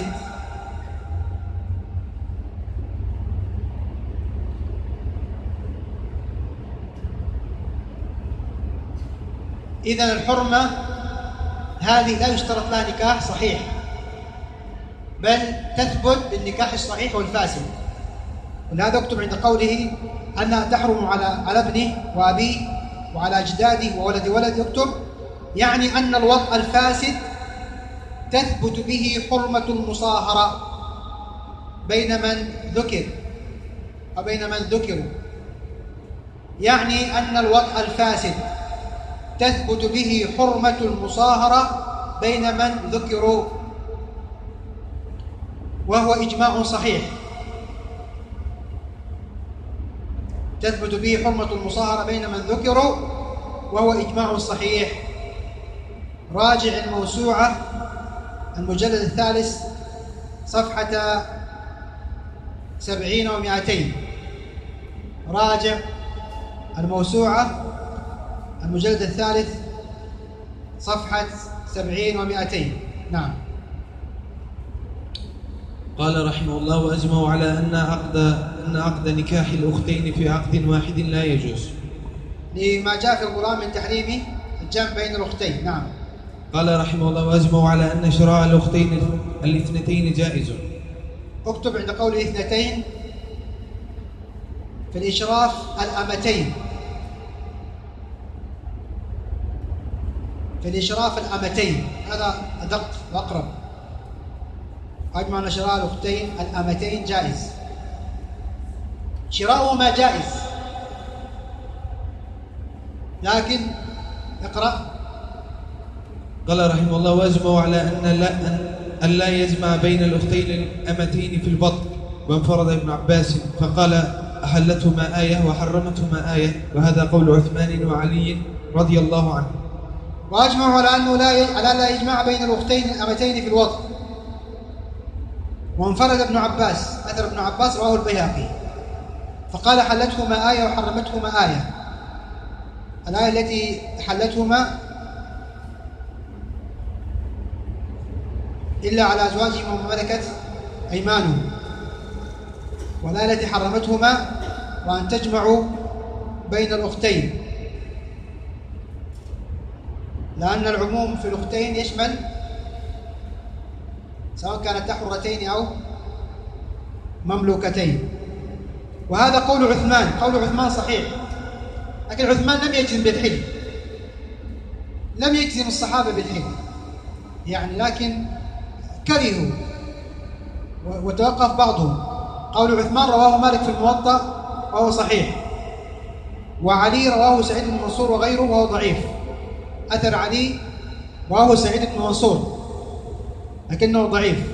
إذن الحرمة هذه لا يشترط لها نكاح صحيح، بل تثبت بالنكاح الصحيح والفاسد. ولهذا اكتب عند قوله أنها تحرم على على ابنه وأبيه وعلى أجداده وولد ولد، اكتب يعني أن الوطء الفاسد تثبت به حرمة المصاهرة بين من ذكر وبين من ذكروا. يعني أن الوطء الفاسد تثبت به حرمة المصاهرة بين من ذكروا، وهو إجماع صحيح. تثبت به حرمة المصاهرة بين من ذكروا وهو إجماع صحيح. راجع الموسوعة المجلد الثالث صفحة سبعين ومائتين. راجع الموسوعة المجلد الثالث صفحة سبعين ومائتين. نعم. قال رحمه الله: وأجمعوا على أن عقد أن عقد نكاح الأختين في عقد واحد لا يجوز، لما جاء في القرآن من تحريم الجمع بين الأختين. نعم. قال رحمه الله: وأجمعوا على أن شراء الأختين الاثنتين جائز. اكتب عند قوله اثنتين في الإشراف: الأمتين. في الإشراف الأمتين، هذا أدق وأقرب. أجمع أن شراء الأختين الأمتين جائز. شراؤهما جائز، لكن اقرأ. قال رحمه الله: وأجمعوا على أن لا أن لا يجمع بين الأختين الأمتين في البطن. وانفرد ابن عباس فقال: أحلتهما آية وحرمتهما آية، وهذا قول عثمان وعلي رضي الله عنه. وأجمعوا على أنه لا ي... على لا يجمع بين الأختين الأمتين في الوطن. وانفرد ابن عباس، أثر ابن عباس رواه البيهقي، فقال: حلتهما آية وحرمتهما آية. الآية التي حلتهما إلا على أزواجهم وما ملكت أيمانهم، والآية التي حرمتهما وأن تجمعوا بين الأختين، لأن العموم في الأختين يشمل سواء كانتا حرتين أو مملوكتين. وهذا قول عثمان، قول عثمان صحيح، لكن عثمان لم يجزم بالحل، لم يجزم الصحابة بالحل يعني، لكن كرهوا وتوقف بعضهم. قول عثمان رواه مالك في الموطأ وهو صحيح، وعلي رواه سعيد بن منصور وغيره وهو ضعيف. أثر علي رواه سعيد بن منصور لكنه ضعيف.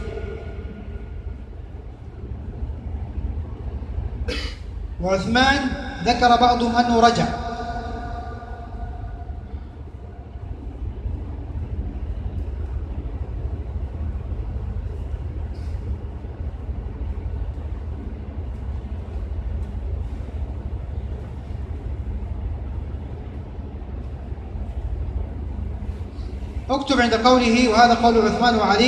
وعثمان ذكر بعضهم أنه رجع. اكتب عند قوله وهذا قول عثمان وعلي: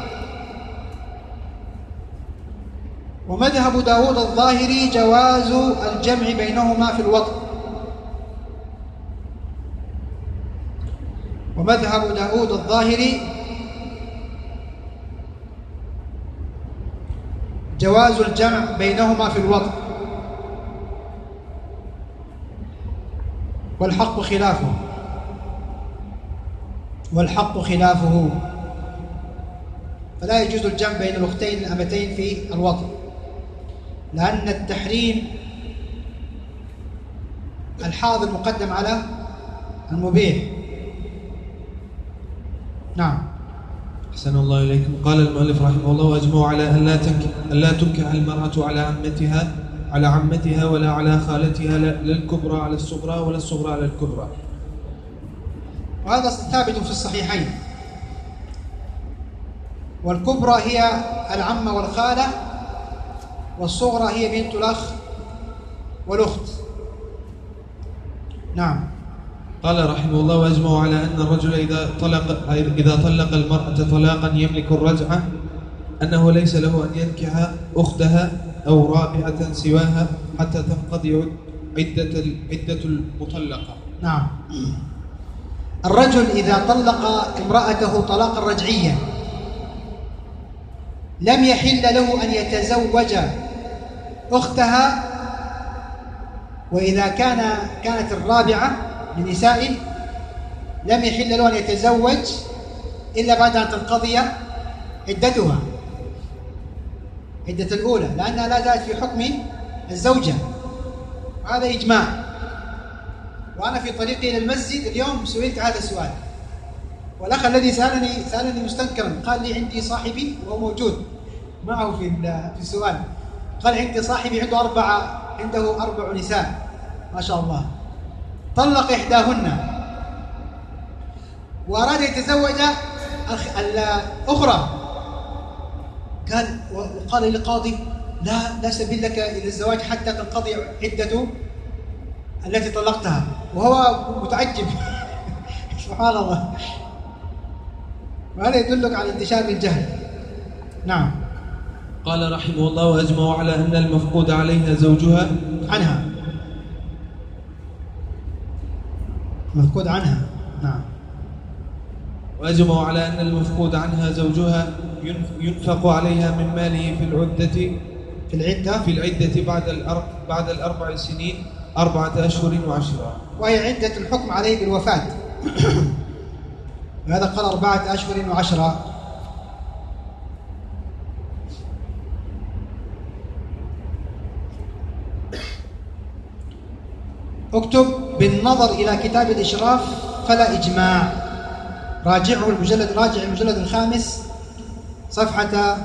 ومذهب داود الظاهري جواز الجمع بينهما في الوطء. ومذهب داود الظاهري جواز الجمع بينهما في الوطء، والحق خلافه، والحق خلافه، فلا يجوز الجمع بين الأختين الأمتين في الوطء، لأن التحريم الحاضر مقدم على المبيح. نعم. أحسن الله إليكم. قال المؤلف رحمه الله: وأجمعوا على أن لا تنكح أن لا تنكح المرأة على عمتها على عمتها ولا على خالتها، لا الكبرى على الصغرى ولا الصغرى على الكبرى. وهذا ثابت في الصحيحين. والكبرى هي العمة والخالة، والصغرى هي بنت الأخ والأخت. نعم. قال رحمه الله: وأجمعوا على أن الرجل إذا طلق إذا طلق المرأة طلاقا يملك الرجعة أنه ليس له أن ينكح أختها أو رابعة سواها حتى تنقضي عدة عدة المطلقة. نعم. الرجل إذا طلق امرأته طلاقا رجعيا لم يحل له أن يتزوج أختها، وإذا كان كانت الرابعة من نسائه لم يحل له أن يتزوج إلا بعد أن تنقضي عدتها، عدة الأولى، لأنها لا زالت في حكم الزوجة. هذا إجماع. وأنا في طريقي إلى المسجد اليوم سئلت هذا السؤال، والأخ الذي سألني سألني مستنكرا قال لي: عندي صاحبي وهو موجود معه في في السؤال، قال: عندي صاحبي عنده أربعة عنده أربع نساء ما شاء الله، طلق إحداهن وأراد يتزوج الأخرى، قال وقال للقاضي: لا لا سبيل لك إلى الزواج حتى تنقضي عدة التي طلقتها، وهو متعجب. سبحان الله. وهذا يدلك على انتشار الجهل. نعم. قال رحمه الله: وأجمعوا على أن المفقود عليها زوجها عنها مفقود عنها. نعم. وأجمعوا على أن المفقود عنها زوجها ينفق عليها من ماله في العدة في العدة في العدة بعد الأربع بعد الأربع سنين أربعة أشهر وعشرة، وهي عدة الحكم عليه بالوفاة. وهذا قال أربعة أشهر وعشرة. اكتب: بالنظر إلى كتاب الإشراف فلا إجماع. راجعه المجلد راجع المجلد الخامس صفحة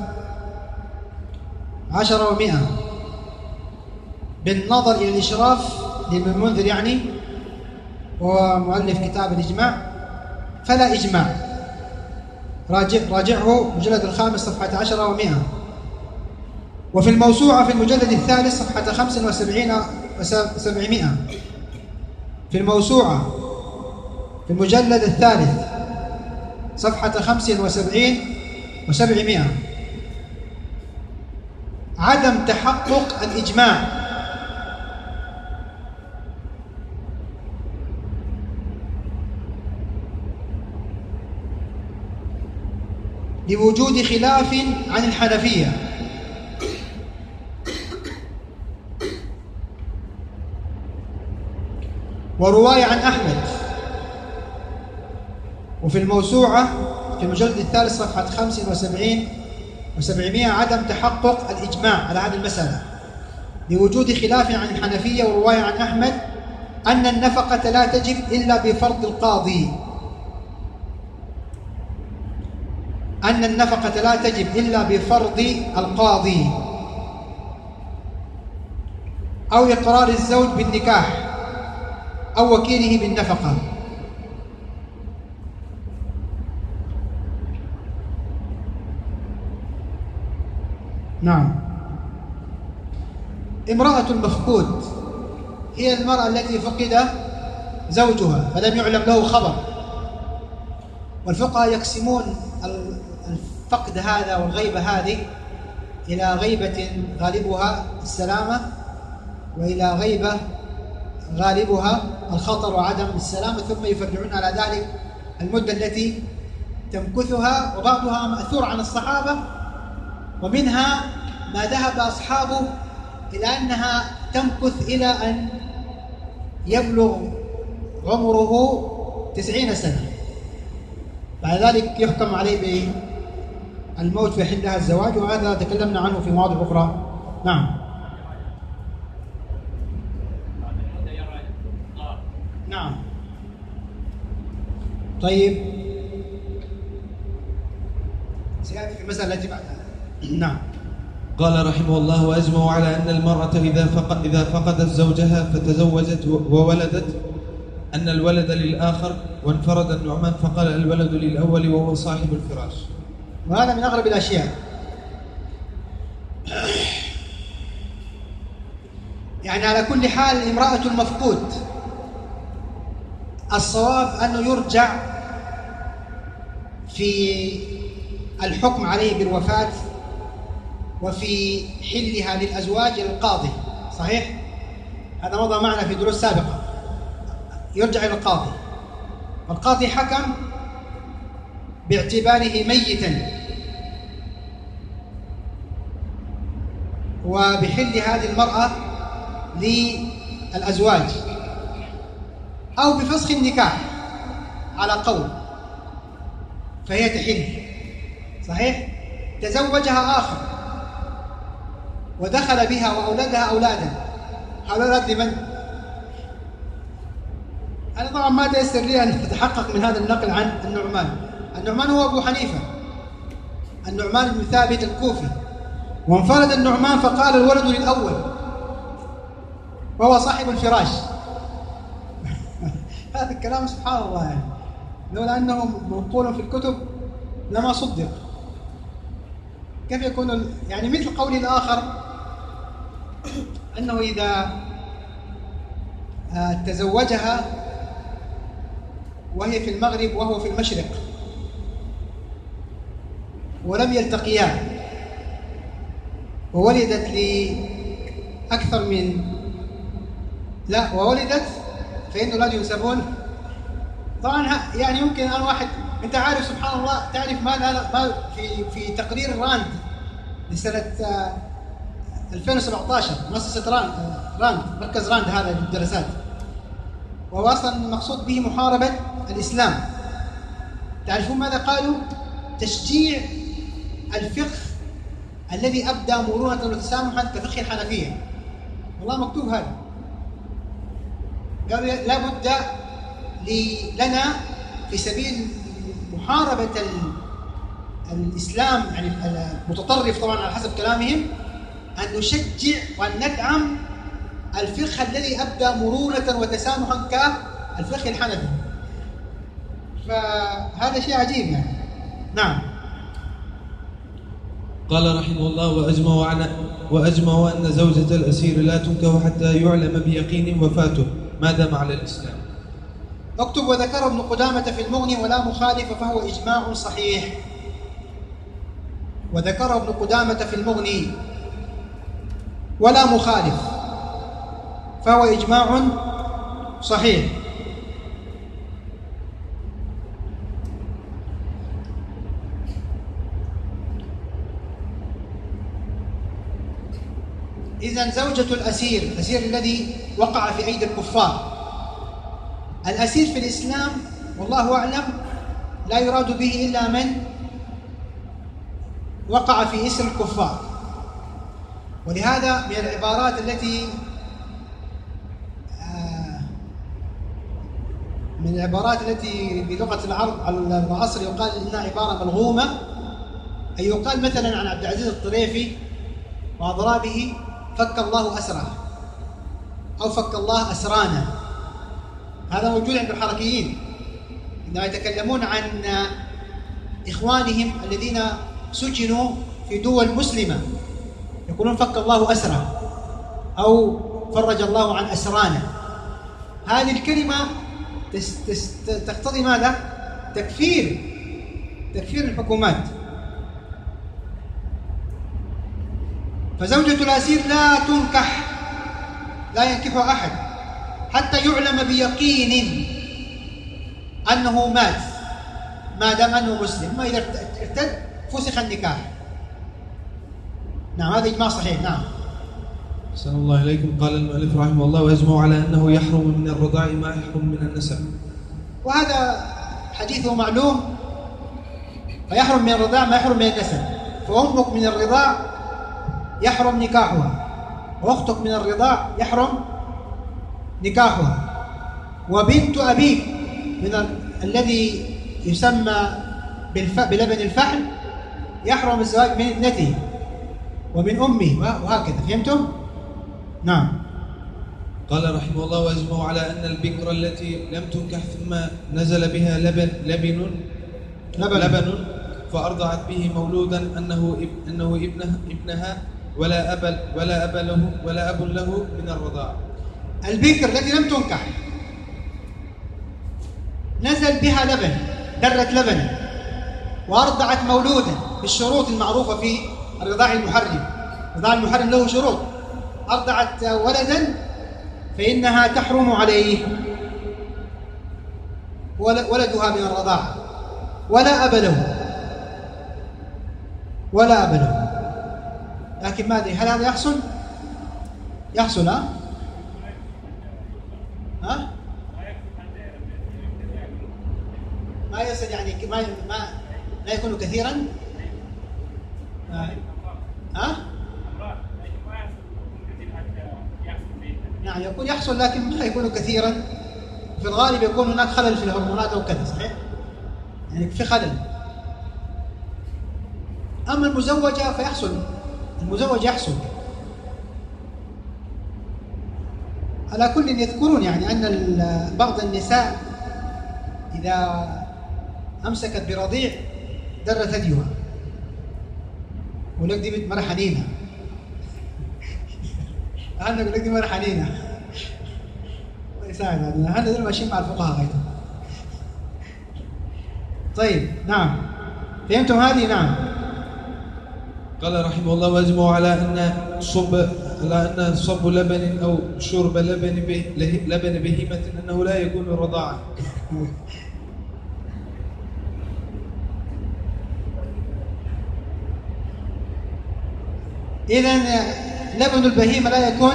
عشرة ومئة. بالنظر إلى الإشراف لابن المنذر يعني، وهو مؤلف كتاب الإجماع، فلا إجماع. راجع راجعه المجلد الخامس صفحة عشرة ومئة. وفي الموسوعة في المجلد الثالث صفحة خمس وسبعين وسبعمائة. في الموسوعة في المجلد الثالث صفحة خمس وسبعين وسبعمائة. عدم تحقق الإجماع. لوجود خلاف عن الحنفية. ورواية عن أحمد. وفي الموسوعة في المجلد الثالث صفحة خمس وسبعين وسبعمائة عدم تحقق الإجماع على هذه المسألة لوجود خلاف عن الحنفية. ورواية عن أحمد أن النفقة لا تجب إلا بفرض القاضي أن النفقة لا تجب إلا بفرض القاضي أو إقرار الزوج بالنكاح أو وكيله بالنفقة. نعم. امرأة المفقود هي المرأة التي فقد زوجها فلم يعلم له خبر، والفقهاء يقسمون الفقد هذا والغيبة هذه إلى غيبة غالبها السلامة، وإلى غيبة غالبها الخطر وعدم السلامة، ثم يفرعون على ذلك المدة التي تمكثها، وبعضها مأثور عن الصحابة، ومنها ما ذهب أصحابه إلى أنها تمكث إلى أن يبلغ عمره تسعين سنة، بعد ذلك يحكم عليه بالموت في حينها الزواج، وهذا تكلمنا عنه في مواضع أخرى. نعم. نعم. طيب، سيأتي في المسألة التي بعدها. نعم. قال رحمه الله: وأجمعوا على أن المرأة إذا فقد إذا فقدت زوجها فتزوجت وولدت أن الولد للآخر، وانفرد النعمان فقال الولد للأول وهو صاحب الفراش. وهذا من أغرب الأشياء. يعني على كل حال امرأة المفقود الصواب أنه يرجع في الحكم عليه بالوفاة وفي حلها للأزواج للقاضي. صحيح؟ هذا مضى معنا في دروس سابقة. يرجع إلى القاضي، والقاضي حكم باعتباره ميتا وبحل هذه المرأة للأزواج أو بفسخ النكاح على قول، فهي تحل. صحيح؟ تزوجها آخر ودخل بها وأولادها أولادا، هؤلاء أولاد لمن؟ أنا طبعا ما تيسر لي أن أتحقق من هذا النقل عن النعمان. النعمان هو أبو حنيفة، النعمان بن ثابت الكوفي، وانفرد النعمان فقال الولد للأول وهو صاحب الفراش. هذا الكلام سبحان الله، يعني لولا أنه منقول في الكتب لما صدق. كيف يكون يعني مثل قول الآخر أنه إذا تزوجها وهي في المغرب وهو في المشرق ولم يلتقيا وولدت لأكثر من لا وولدت فإن أولاد ينسبون. طبعا يعني يمكن أن واحد، أنت عارف سبحان الله، تعرف ما ما في في تقرير راند لسنة ألفين وسبعة عشر مؤسسة راند راند مركز راند هذا للدراسات، وهو أصلا المقصود به محاربة الإسلام. تعرفون ماذا قالوا؟ تشجيع الفقه الذي أبدى مرونة وتسامحا كفقه الحنفية. والله مكتوب هذا. قالوا لا بد لنا في سبيل محاربة الإسلام يعني المتطرف طبعا على حسب كلامهم، أن نشجع وأن ندعم الفقه الذي أبدى مرونة وتسامحا كالفقه الحنفي. فهذا شيء عجيب يعني. نعم. قال رحمه الله: وأجمعوا على وأجمعوا أن زوجة الأسير لا تنكح حتى يعلم بيقين وفاته ما دام على الإسلام. اكتب: وذكر ابن قدامة في المغني ولا مخالف فهو إجماع صحيح. وذكر ابن قدامة في المغني ولا مخالف فهو إجماع صحيح. إذن زوجة الأسير، الأسير الذي وقع في أيدي الكفار. الأسير في الإسلام والله أعلم لا يراد به إلا من وقع في إسر الكفار، ولهذا من العبارات التي من العبارات التي بلغة العرب العصر يقال إنها عبارة ملغومة، أي يقال مثلا عن عبد العزيز الطريفي وأضرابه فك الله أسره أو فك الله أسرانا. هذا موجود عند الحركيين عندما يتكلمون عن إخوانهم الذين سجنوا في دول مسلمة، يقولون فك الله أسره أو فرج الله عن أسرانا. هذه الكلمة تقتضي ماذا؟ تكفير تكفير الحكومات. فزوجة الأسير لا تنكح، لا ينكحها أحد حتى يعلم بيقين أنه مات ما دام أنه مسلم، ما إذا ارتد فسخ النكاح. نعم هذا إجماع صحيح. نعم. أحسن الله إليكم. قال المؤلف رحمه الله: ويجمع على أنه يحرم من الرضاع ما يحرم من النسب. وهذا حديثه معلوم، فيحرم من الرضاع ما يحرم من النسب. فأمك من الرضاع يحرم نكاحها، وأختك من الرضاع يحرم نكاحها، وبنت أبيك من ال... الذي يسمى بالف... بلبن الفحل يحرم الزواج من ابنته ومن أمه، وهكذا. فهمتم؟ نعم. قال رحمه الله: ويجمع على أن البكر التي لم تنكح ثم نزل بها لبن لبن لبن, لبن فأرضعت به مولودا أنه أنه ابنه ابنها ولا أب ولا أب له ولا أب له من الرضاع. البكر التي لم تنكح نزل بها لبن، درت لبنا وأرضعت مولودا بالشروط المعروفة في الرضاع المحرم. الرضاع المحرم له شروط. أرضعت ولدا فإنها تحرم عليه ولدها من الرضاعة، ولا أب له ولا أب له. لكن ماذا؟ هل هذا يحصل؟ يحصل ها؟ ها؟ ما يصل يعني ما ما لا يكون كثيرا. ها؟ نعم يكون يحصل لكن لا يكون كثيرا. في الغالب يكون هناك خلل في الهرمونات أو كذا. صحيح؟ يعني في خلل. أما المزوجة فيحصل، المزوج يحصل. على كل يذكرون يعني أن بعض النساء إذا أمسكت برضيع درت ثديها، ولك دي مرة حنينة، أنا أقول لك دي مرة حنينة. الله يساعد هذا، هذا دول ماشيين مع الفقهاء غيره. طيب نعم فهمتم هذه؟ نعم. قال رحمه الله: ويجمع على أن صب على أن صب لبن أو شرب لبن به لبن بهيمة أنه لا يكون رضاعا. إذن لبن البهيمة لا يكون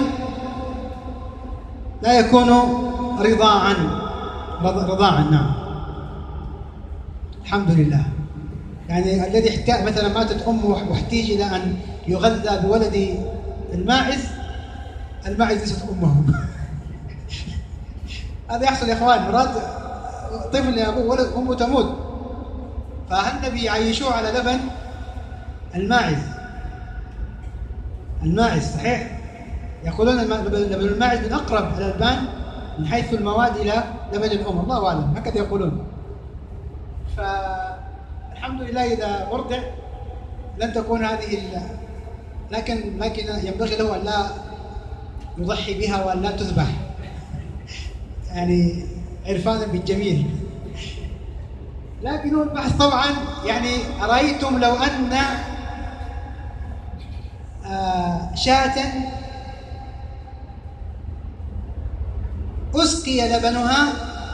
لا يكون رضاعا رضاعا. نعم الحمد لله. يعني الذي احتاج مثلا ماتت أمه واحتاج إلى أن يغذى بولد الماعز، الماعز ليست أمه. هذا يحصل يا إخوان، مرات طفل يا أبوه ولد أمه تموت، فالنبي يعيشوه على لبن الماعز. الماعز صحيح يقولون لبن الماعز من أقرب الألبان من حيث المواد إلى لبن الأم، الله أعلم هكذا يقولون. فالحمد لله إذا مرضع لن تكون هذه لكن لكن ينبغي له أن لا يضحي بها وأن لا تذبح، يعني عرفانا بالجميل. لكن البحث طبعا يعني أرأيتم لو أن شاة أسقي لبنها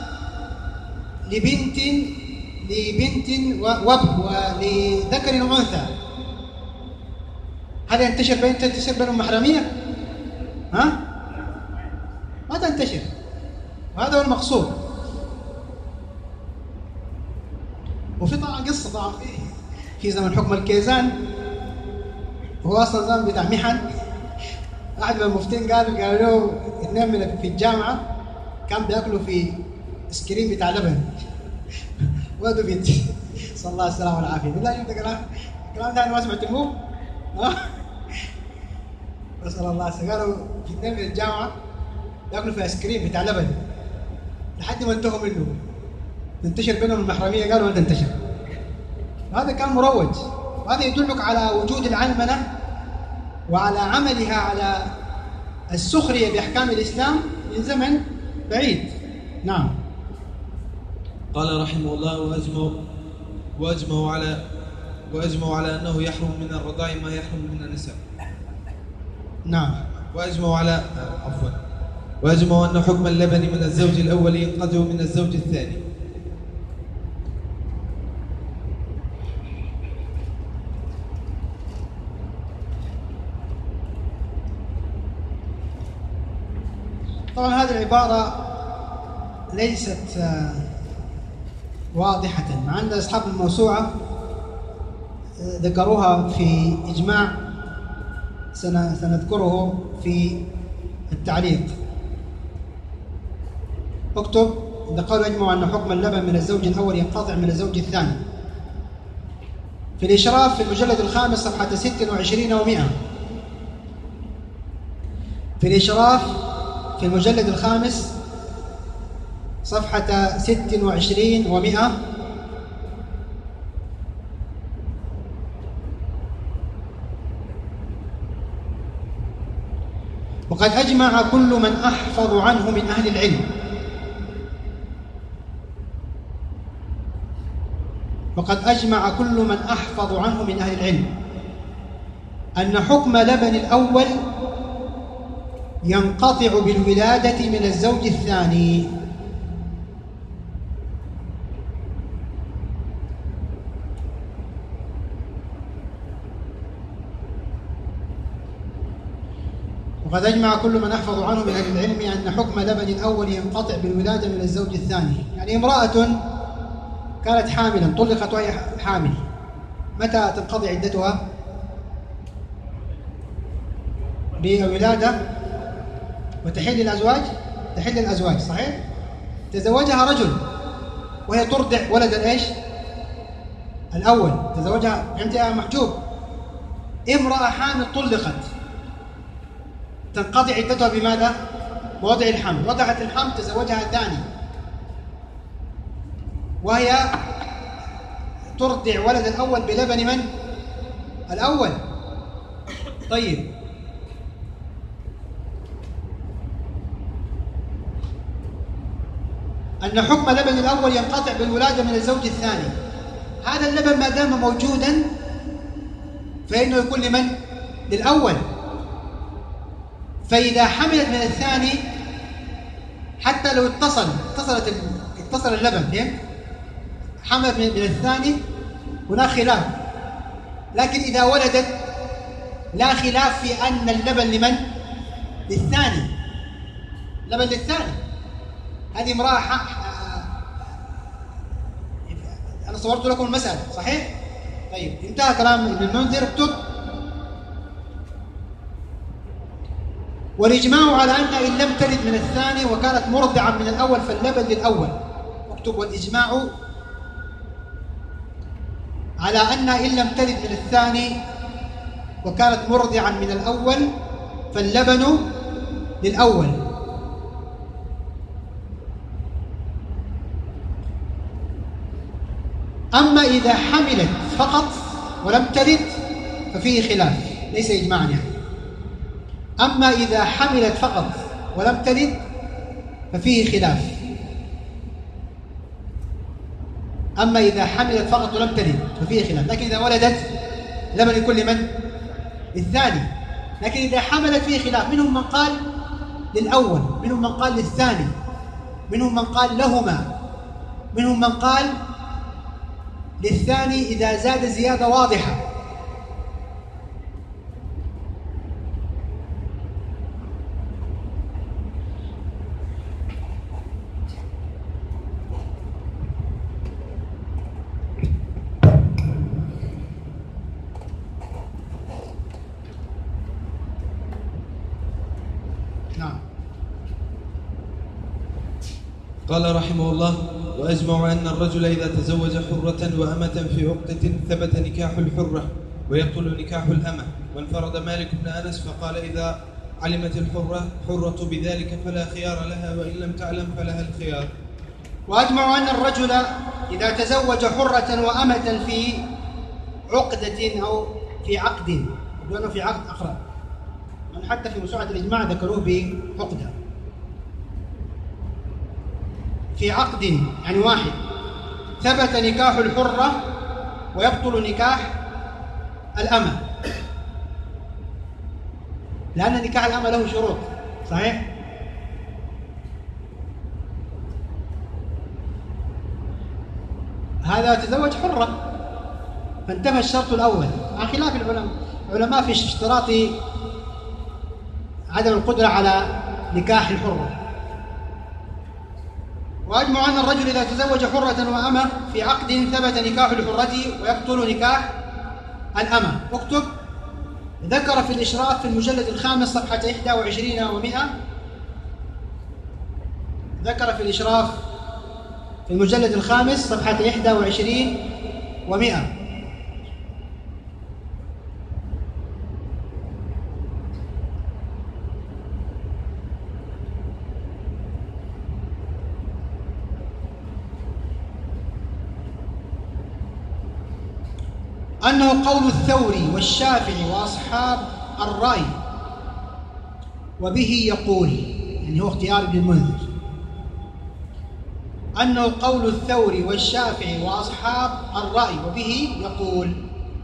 لبنت لبنت وب ولذكر وأنثى، هل ينتشر بين تنتشر بينهم محرمية؟ ها؟ ما تنتشر، وهذا هو المقصود. وفي طبعا قصة طبعا في في زمن حكم الكيزان، هو أصلا زمن بتاع محن. أحد من المفتين قالوا قالوا له اثنين من في الجامعة كان بياكلوا في سكرين بتاع لبن وهذا بيت صلى الله عليه وسلم والعافية. بالله شفت كلام الكلام ده أنا ما سمعتموه؟ ها؟ نسأل الله العافية. قالوا في اثنين من الجامعة ياكلوا في سكرين بتاع لبن لحد ما انتهوا منه، تنتشر بينهم المحرمية، قالوا ما تنتشر. هذا كان مروج، وهذا يدلك على وجود العلمنة وعلى عملها على السخرية بأحكام الإسلام من زمن بعيد. نعم. قال رحمه الله: وأجمعوا وأجمعوا على وأجمعوا على أنه يحرم من الرضاع ما يحرم من النساء. نعم. وأجمعوا على عفوا وأجمعوا أن حكم اللبن من الزوج الأول ينقطع من الزوج الثاني. طبعا هذه العبارة ليست واضحة، مع أن أصحاب الموسوعة ذكروها في إجماع سنذكره في التعليق. اكتب: إذا قالوا أجمعوا أن حكم اللبن من الزوج الأول ينقطع من الزوج الثاني. في الإشراف في المجلد الخامس صفحة ست وعشرين ومئة. في الإشراف في المجلد الخامس صفحة ست وعشرين ومئة. وقد أجمع كل من أحفظ عنه من أهل العلم وقد أجمع كل من أحفظ عنه من أهل العلم أن حكم لبن الأول ينقطع بالولادة من الزوج الثاني. وقد أجمع كل من أحفظ عنه من أهل العلم أن حكم لبن الأول ينقطع بالولادة من الزوج الثاني. يعني امرأة كانت حاملا طلقت وهي حامل، متى تنقضي عدتها؟ بالولادة. وتحل الأزواج تحل الأزواج صحيح؟ تزوجها رجل وهي ترضع ولد الإيش؟ الأول. تزوجها، فهمت يا محجوب؟ امرأة حامل طلقت تنقضي عدتها بماذا؟ بوضع الحمل. وضعت الحمل تزوجها ثاني وهي ترضع ولد الأول بلبن من؟ الأول. طيب، أن حكم لبن الأول ينقطع بالولادة من الزوج الثاني. هذا اللبن ما دام موجودا فإنه يكون لمن؟ للأول. فإذا حملت من الثاني حتى لو اتصل اتصلت اتصل اللبن، فهمت؟ حملت من الثاني هناك خلاف، لكن إذا ولدت لا خلاف في أن اللبن لمن؟ للثاني. لبن للثاني. هذه امرأة حق. أنا صورت لكم المسألة صحيح؟ طيب، انتهى كلام ابن المنذر. اكتب: والإجماع على أن إن لم تلد من الثاني وكانت مرضعا من الأول فاللبن للأول. اكتب: والإجماع على أن إن لم تلد من الثاني وكانت مرضعا من الأول فاللبن للأول. أما إذا حملت فقط ولم تلد ففيه خلاف، ليس إجماعا يعني. أما إذا حملت فقط ولم تلد ففيه خلاف. أما إذا حملت فقط ولم تلد ففيه خلاف، لكن إذا ولدت لبن يكون لمن؟ للثاني. لكن إذا حملت فيه خلاف، منهم من قال للأول، منهم من قال للثاني، منهم من قال لهما، منهم من قال للثاني إذا زاد زيادة واضحة. قال رحمه الله: وأجمع أن الرجل إذا تزوج حرة وأمة في عقدة ثبت نكاح الحرة ويبطل نكاح الأمة. وانفرد مالك بن أنس فقال: إذا علمت الحرة حرة بذلك فلا خيار لها، وإن لم تعلم فلها الخيار. وأجمع أن الرجل إذا تزوج حرة وأمة في عقدة أو في عقد، يقولون في عقد أقرب، من حتى في موسوعة الإجماع ذكروه بعقدة، في عقد يعني واحد، ثبت نكاح الحرة ويبطل نكاح الأمة، لأن نكاح الأمة له شروط. صحيح؟ هذا تزوج حرة فانتفى الشرط الأول، عن خلاف العلماء العلماء في اشتراط عدم القدرة على نكاح الحرة. وأجمع أن الرجل إذا تزوج حرة وأمة في عقد ثبت نكاح الحرة ويبطل نكاح الأمة. اكتب: ذكر في الإشراف في المجلد الخامس صفحة إحدى وعشرين ومئة، ذكر في الإشراف في المجلد الخامس صفحة إحدى وعشرين ومئة أنه قول الثوري والشافعي وأصحاب الرأي، وبه يقول، يعني هو اختيار ابن المنذر، أنه قول الثوري والشافعي وأصحاب الرأي وبه يقول.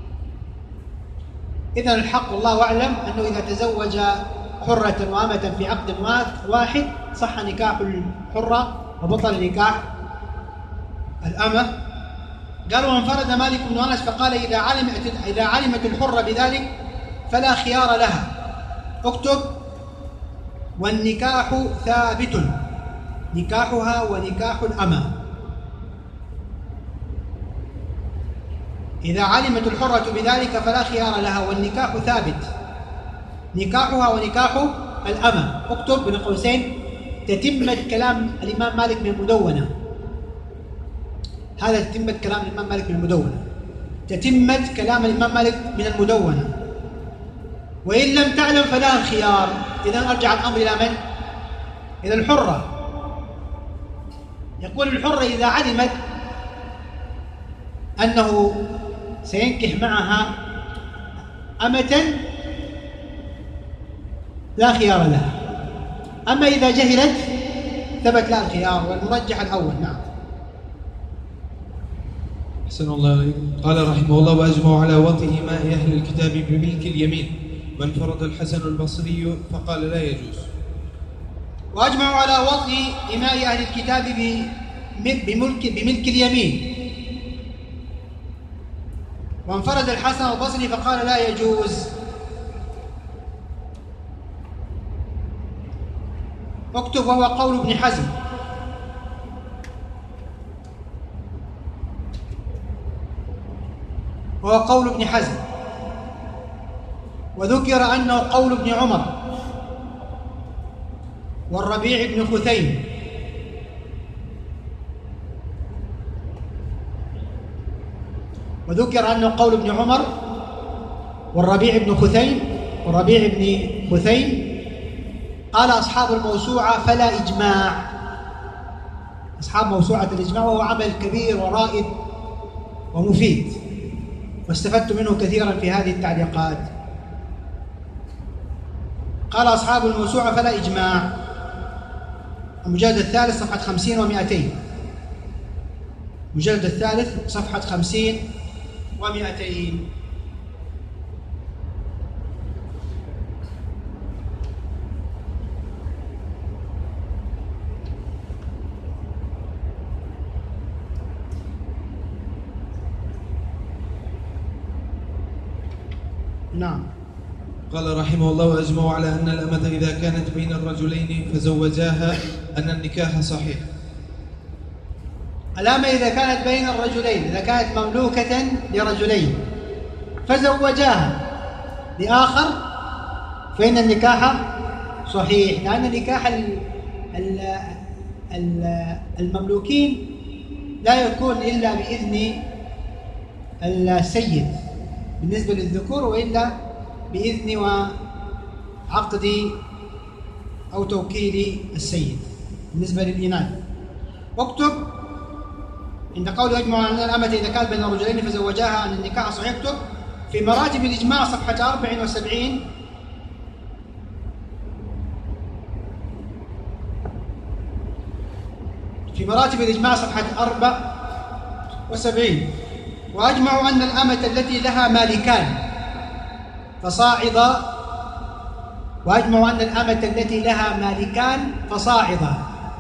إذن الحق والله أعلم أنه إذا تزوج حرة وأمة في عقد واحد صح نكاح الحرة وبطل نكاح الأمة. قالوا: وانفرد مالك بن أنس فقال: إذا علمت إذا علمت الحرة بذلك فلا خيار لها. اكتب: والنكاح ثابت، نكاحها ونكاح الأمة. إذا علمت الحرة بذلك فلا خيار لها والنكاح ثابت، نكاحها ونكاح الأمة. اكتب بين قوسين: تتمة كلام الإمام مالك من المدونة. هذا تتمة كلام الإمام مالك من المدونة، تتمة كلام الإمام مالك من المدونة. وإن لم تعلم فلا الخيار. إذن أرجع الأمر إلى من؟ إلى الحرة. يقول: الحرة إذا علمت أنه سينكح معها أمة لا خيار لها، أما إذا جهلت ثبت لها الخيار، والمرجح الأول. نعم. أحسن الله عليكم. قال رحمه الله: وأجمعوا على وطئ ماء أهل الكتاب بملك اليمين، وانفرد الحسن البصري فقال: لا يجوز. وأجمعوا على وطئ إماء أهل الكتاب بملك, بملك اليمين، وانفرد الحسن البصري فقال: لا يجوز. اكتب: وهو قول ابن حزم. وهو قول ابن حزم. وذكر أنه قول ابن عمر والربيع بن خثيم. وذكر أنه قول ابن عمر والربيع بن خثيم والربيع بن خثيم. قال أصحاب الموسوعة: فلا إجماع. أصحاب موسوعة الإجماع، وهو عمل كبير ورائد ومفيد، واستفدت منه كثيرا في هذه التعليقات. قال أصحاب الموسوعة: فلا إجماع. المجلد الثالث صفحة خمسين ومئتين. المجلد الثالث صفحة خمسين ومئتين. نعم. قال رحمه الله: وأجمعوا على أن الأمة إذا كانت بين الرجلين فزوجاها أن النكاح صحيح. الأمة إذا كانت بين الرجلين، إذا كانت مملوكة لرجلين فزوجاها لآخر فإن النكاح صحيح، لأن نكاح المملوكين لا يكون إلا بإذن السيد بالنسبة للذكور، وإلا بإذن وعقد أو توكيل السيد بالنسبة للإناث. واكتب عند قوله يجمع أن الأمة إذا كان بين رجلين فزوجاها عن النكاح صحيح، اكتب في مراتب الإجماع صفحة أربع وسبعين في مراتب الإجماع صفحة أربع وسبعين وأجمعوا أن الأمة التي لها مالكان فصاعدا وأجمعوا أن الأمة التي لها مالكان فصاعدا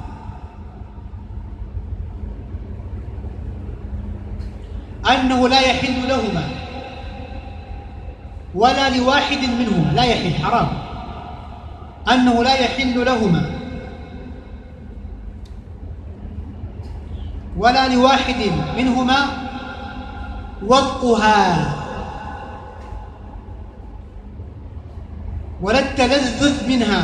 أنه لا يحل لهما ولا لواحد منهما، لا يحل حرام، أنه لا يحل لهما ولا لواحد منهما وطئها ولا التلذذ منها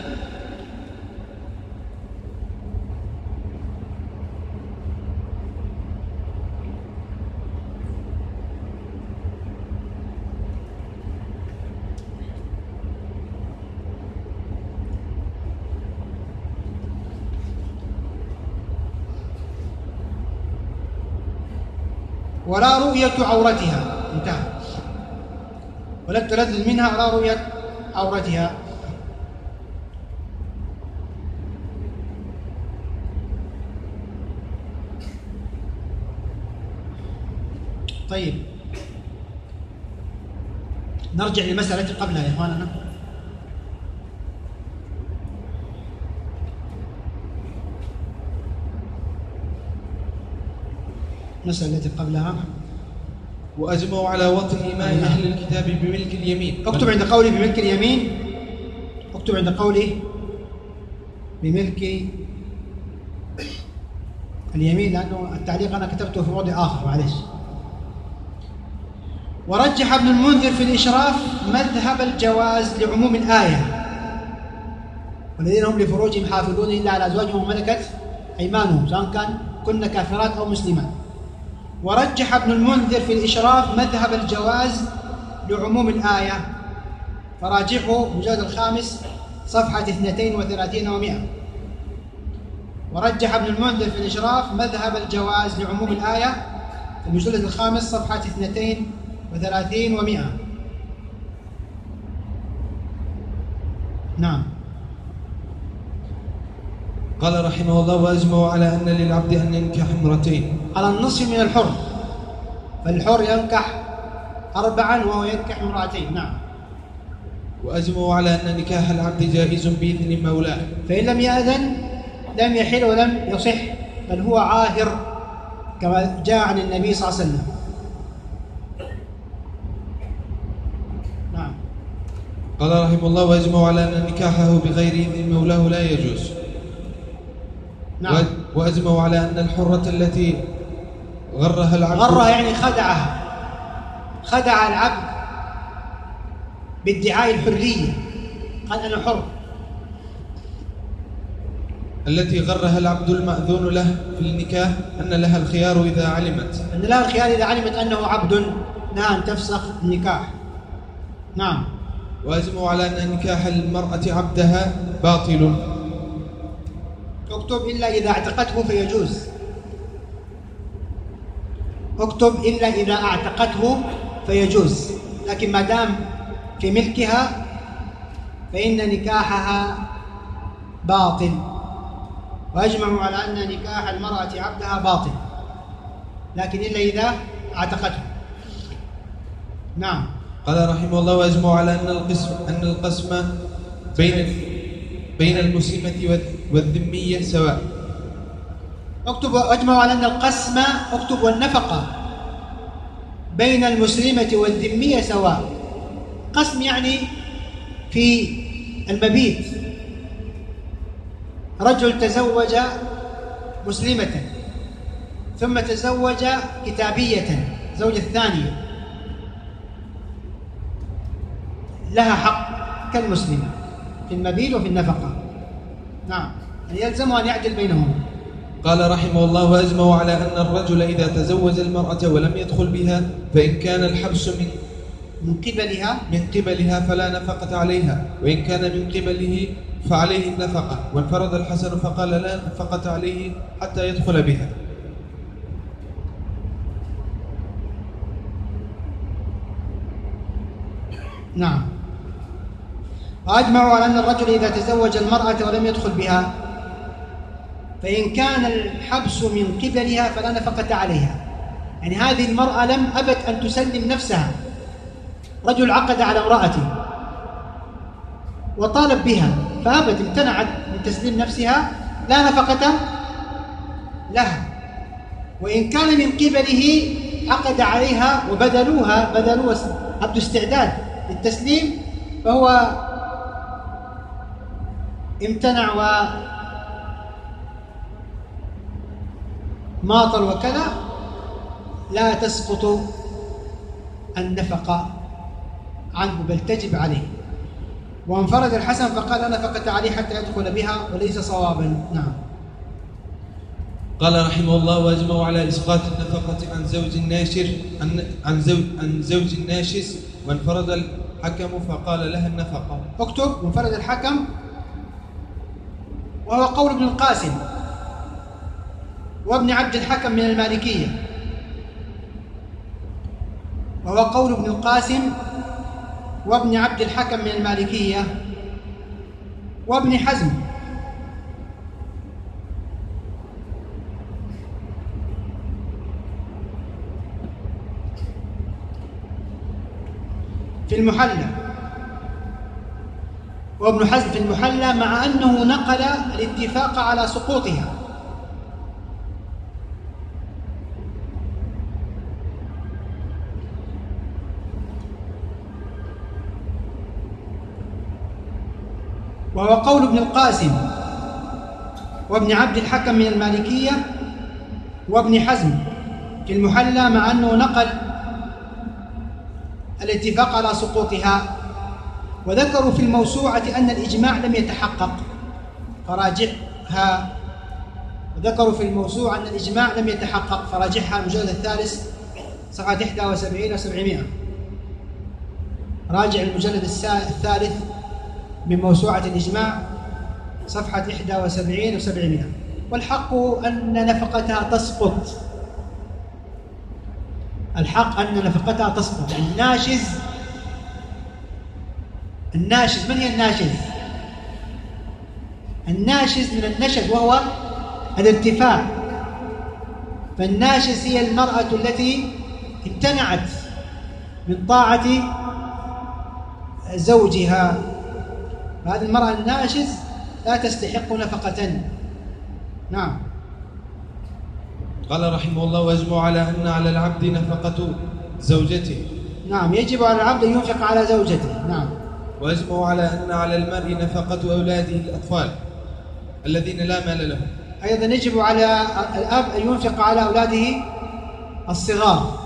ولا رؤية عورتها، انتهى، ولا التلذذ منها ولا رؤية عورتها. طيب نرجع للمسألة قبلها يا إخواننا. المسألة التي قبلها وأجمعوا على وطئ إمام أهل الكتاب بملك اليمين. اكتب عند قوله بملك اليمين، اكتب عند قوله بملك اليمين، لأنه التعليق أنا كتبته في موضع آخر معلش. ورجح ابن المنذر في الإشراف مذهب الجواز لعموم الآية، والذين هم لفروجهم حافظون إلا على أزواجهم وملكت أيمانهم سواء كان كن كافرات أو مسلمات. ورجح ابن المنذر في الإشراف مذهب الجواز لعموم الآية، فراجعه المجلد الخامس صفحة اثنتين وثلاثين ومئة. ورجح ابن المنذر في الإشراف مذهب الجواز لعموم الآية في المجلد الخامس صفحة اثنتين وثلاثين ومئة. نعم. قال رحمه الله وأجمعوا على أن للعبد أن ينكح امرتين على النصف من الحر، فالحر ينكح أربعا وهو ينكح امرأتين. نعم. وأجمعوا على أن نكاح العبد جائز بإذن مولاه، فإن لم يأذن لم يحل ولم يصح، بل هو عاهر كما جاء عن النبي صلى الله عليه وسلم. نعم. قال رحمه الله وأجمعوا على أن نكاحه بغير إذن مولاه لا يجوز. نعم. وأجمعوا على أن الحرة التي غرها العبد غرها يعني خدعها، خدع العبد بادعاء الحرية، قال أنا حر، التي غرها العبد المأذون له في النكاح أن لها الخيار إذا علمت أن لها الخيار إذا علمت أنه عبد، لها أن تفسخ النكاح. نعم. وأجمعوا على أن نكاح المرأة عبدها باطل. اكتب إلا إذا اعتقته فيجوز، اكتب إلا إذا اعتقته فيجوز، لكن ما دام في ملكها فإن نكاحها باطل. وأجمعوا على أن نكاح المرأة عبدها باطل، لكن إلا إذا اعتقته. نعم. قال رحمه الله وأجمعوا على أن القسم أن القسم بين بين المسلمة والذمية سواء. اكتب واجمعوا على أن القسم، اكتب والنفقة بين المسلمة والذمية سواء. قسم يعني في المبيت، رجل تزوج مسلمة ثم تزوج كتابية زوجة ثانية، لها حق كالمسلمة في المبيت وفي النفقة. نعم. يعني يلزمه أن يعدل بينهما. قال رحمه الله: وأجمعوا على أن الرجل إذا تزوج المرأة ولم يدخل بها فإن كان الحبس من من قبلها من قبلها فلا نفقة عليها، وإن كان من قبله فعليه النفقة. وانفرد الحسن فقال: لا نفقة عليه حتى يدخل بها. نعم. وأجمعوا على أن الرجل إذا تزوج المرأة ولم يدخل بها فإن كان الحبس من قبلها فلا نفقة عليها. يعني هذه المرأة لم أبت أن تسلم نفسها، رجل عقد على امرأته وطالب بها فأبت، امتنعت من تسليم نفسها، لا نفقة لها. وإن كان من قبله عقد عليها وبذلوها بذلوها أبدوا استعداد للتسليم فهو امتنع وماطل وكذا، لا تسقط النفقة عنه بل تجب عليه. وانفرد الحسن فقال: لا نفقة عليه حتى يدخل بها، وليس صوابا. نعم. قال رحمه الله: واجمعوا على إسقاط النفقة عن زوج الناشر عن زوج عن زوج الناشز، وانفرد الحكم فقال لها النفقة. اكتب: وانفرد الحكم، وهو قول ابن القاسم وابن عبد الحكم من المالكية، وهو قول ابن القاسم وابن عبد الحكم من المالكية وابن حزم في المحلى، وابن حزم في المحلى، مع أنه نقل الاتفاق على سقوطها. وهو قول ابن القاسم وابن عبد الحكم من المالكية وابن حزم في المحلى، مع أنه نقل الاتفاق على سقوطها. وذكروا في الموسوعة أن الإجماع لم يتحقق فراجعها. وذكروا في الموسوعة أن الإجماع لم يتحقق فراجعها المجلد الثالث صفحة إحدى وسبعين وسبعمائة. راجع المجلد الثالث من موسوعة الإجماع صفحة إحدى وسبعين وسبعمائة. والحق أن نفقتها تسقط، الحق أن نفقتها تسقط. يعني الناشز الناشز من هي الناشز؟ الناشز من النشز وهو الارتفاع. فالناشز هي المرأة التي امتنعت من طاعة زوجها، فهذه المرأة الناشز لا تستحق نفقة. نعم. قال رحمه الله: واجمع على أن على العبد نفقة زوجته. نعم، يجب على العبد أن ينفق على زوجته. نعم. واجمع على أن على المرء نفقة أولاده الأطفال الذين لا مال لهم. أيضا يجب على الأب أن ينفق على أولاده الصغار.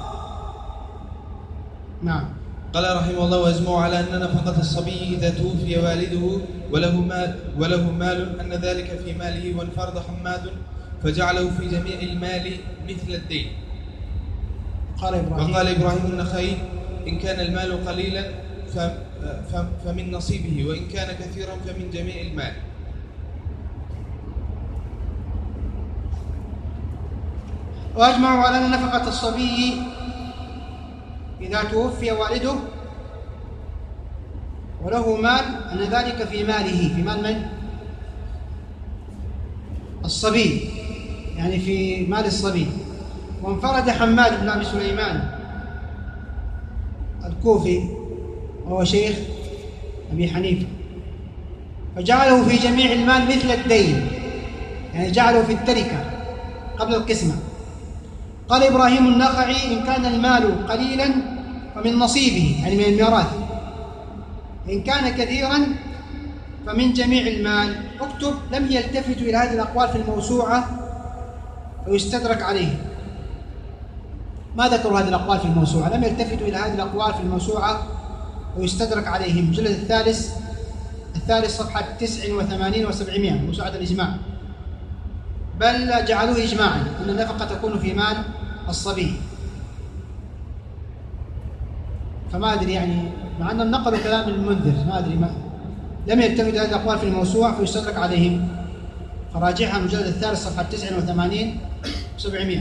نعم. قال رحمه الله: واجمع على أن نفقة الصبي إذا توفي والده وله مال وله مال أن ذلك في ماله، وانفرد حماد فجعله في جميع المال مثل الدين. قال إبراهيم وقال إبراهيم النخعي: إن كان المال قليلا فمن نصيبه، وإن كان كثيرا فمن جميع المال. وأجمعوا على أن نفقة الصبي إذا توفي والده وله مال أن ذلك في ماله، في مال من؟ الصبي، يعني في مال الصبي. وانفرد حماد بن أبي سليمان الكوفي وهو شيخ أبي حنيفة فجعله في جميع المال مثل الدين، يعني جعله في التركة قبل القسمة. قال إبراهيم النخعي: إن كان المال قليلا فمن نصيبه، يعني من الميراث، إن كان كثيرا فمن جميع المال. اكتب: لم يلتفتوا إلى هذه الأقوال في الموسوعة ويستدرك عليه. ما ذكروا هذه الأقوال في الموسوعة، لم يلتفتوا إلى هذه الأقوال في الموسوعة ويستدرك عليهم. المجلد الثالث الثالث صفحة تسع وثمانين وسبعمائة، موسوعة الإجماع. بل جعلوه إجماعا أن النفقة تكون في مال الصبي. فما أدري يعني، مع أنهم نقلوا كلام المنذر، ما أدري، ما لم يعتمد هذه الأقوال في الموسوعة فيستدرك عليهم. فراجعها المجلد الثالث صفحة تسعة وثمانين وسبعمائة.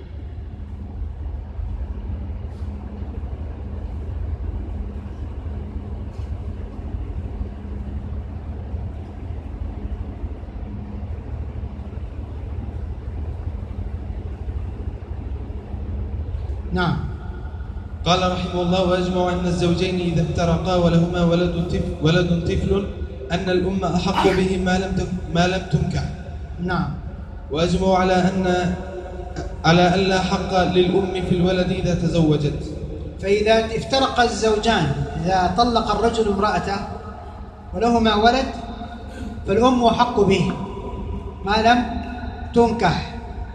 نعم. قال رحمه الله: ويجمع أن الزوجين إذا افترقا ولهما ولد طفل, ولد طفل أن الأم أحق به ما لم ما لم تنكح. نعم. وأجمع على أن على أن لا حق للأم في الولد إذا تزوجت. فإذا افترق الزوجان، إذا طلق الرجل امرأته ولهما ولد، فالأم أحق به ما لم تنكح،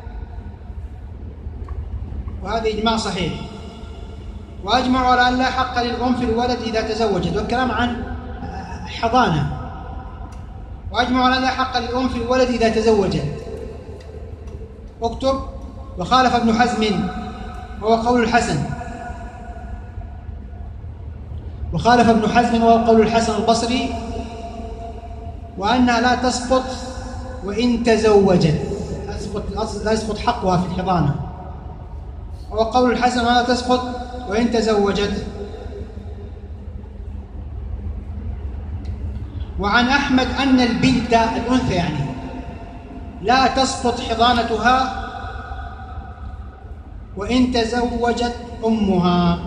وهذا إجماع صحيح. وأجمعوا على أن لا حق للأم في الولد إذا تزوجت، والكلام عن حضانة. وأجمعوا على أن لا حق للأم في الولد إذا تزوجت. اكتب: وخالف ابن حزم وهو قول الحسن، وخالف ابن حزم وهو قول الحسن البصري، وأنها لا تسقط وإن تزوجت، لا يسقط حقها في الحضانة. وقول الحسن لا تسقط وإن تزوجت. وعن أحمد أن البنت الأنثى يعني لا تسقط حضانتها وإن تزوجت أمها.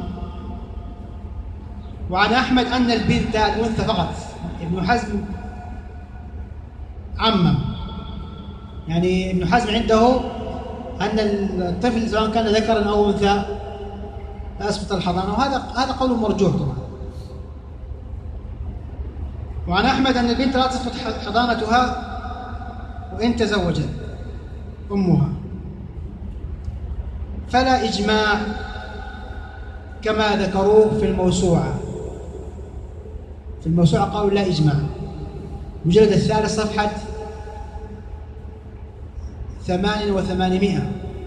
وعن أحمد أن البنت الأنثى فقط. ابن حزم عمم، يعني ابن حزم عنده أن الطفل سواء كان ذكرا أو أنثى لا يسقط الحضانة، وهذا هذا قول مرجوح طبعا. وعن أحمد أن البنت لا تسقط حضانتها وإن تزوجت أمها. فلا إجماع كما ذكروه في الموسوعة. في الموسوعة قالوا لا إجماع، مجلد الثالث صفحة ثمان وثمانمائة.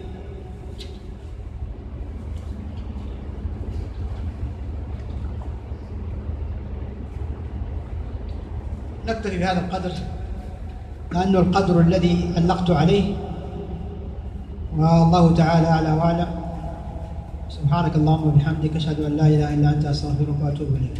نكتفي بهذا القدر لأنه القدر الذي علقت عليه، والله تعالى أعلى وأعلم. سبحانك اللهم وبحمدك، أشهد أن لا إله إلا أنت، أستغفرك وأتوب إليك.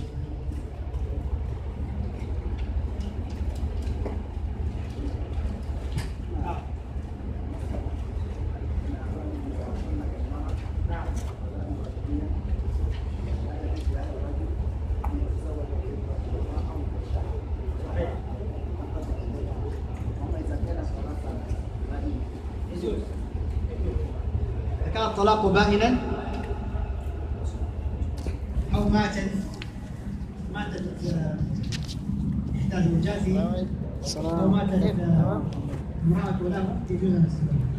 كان الطلاق بائنا أو ماتت ماتت إحدى الزوجات أو ماتت امرأة ولا يجوز أن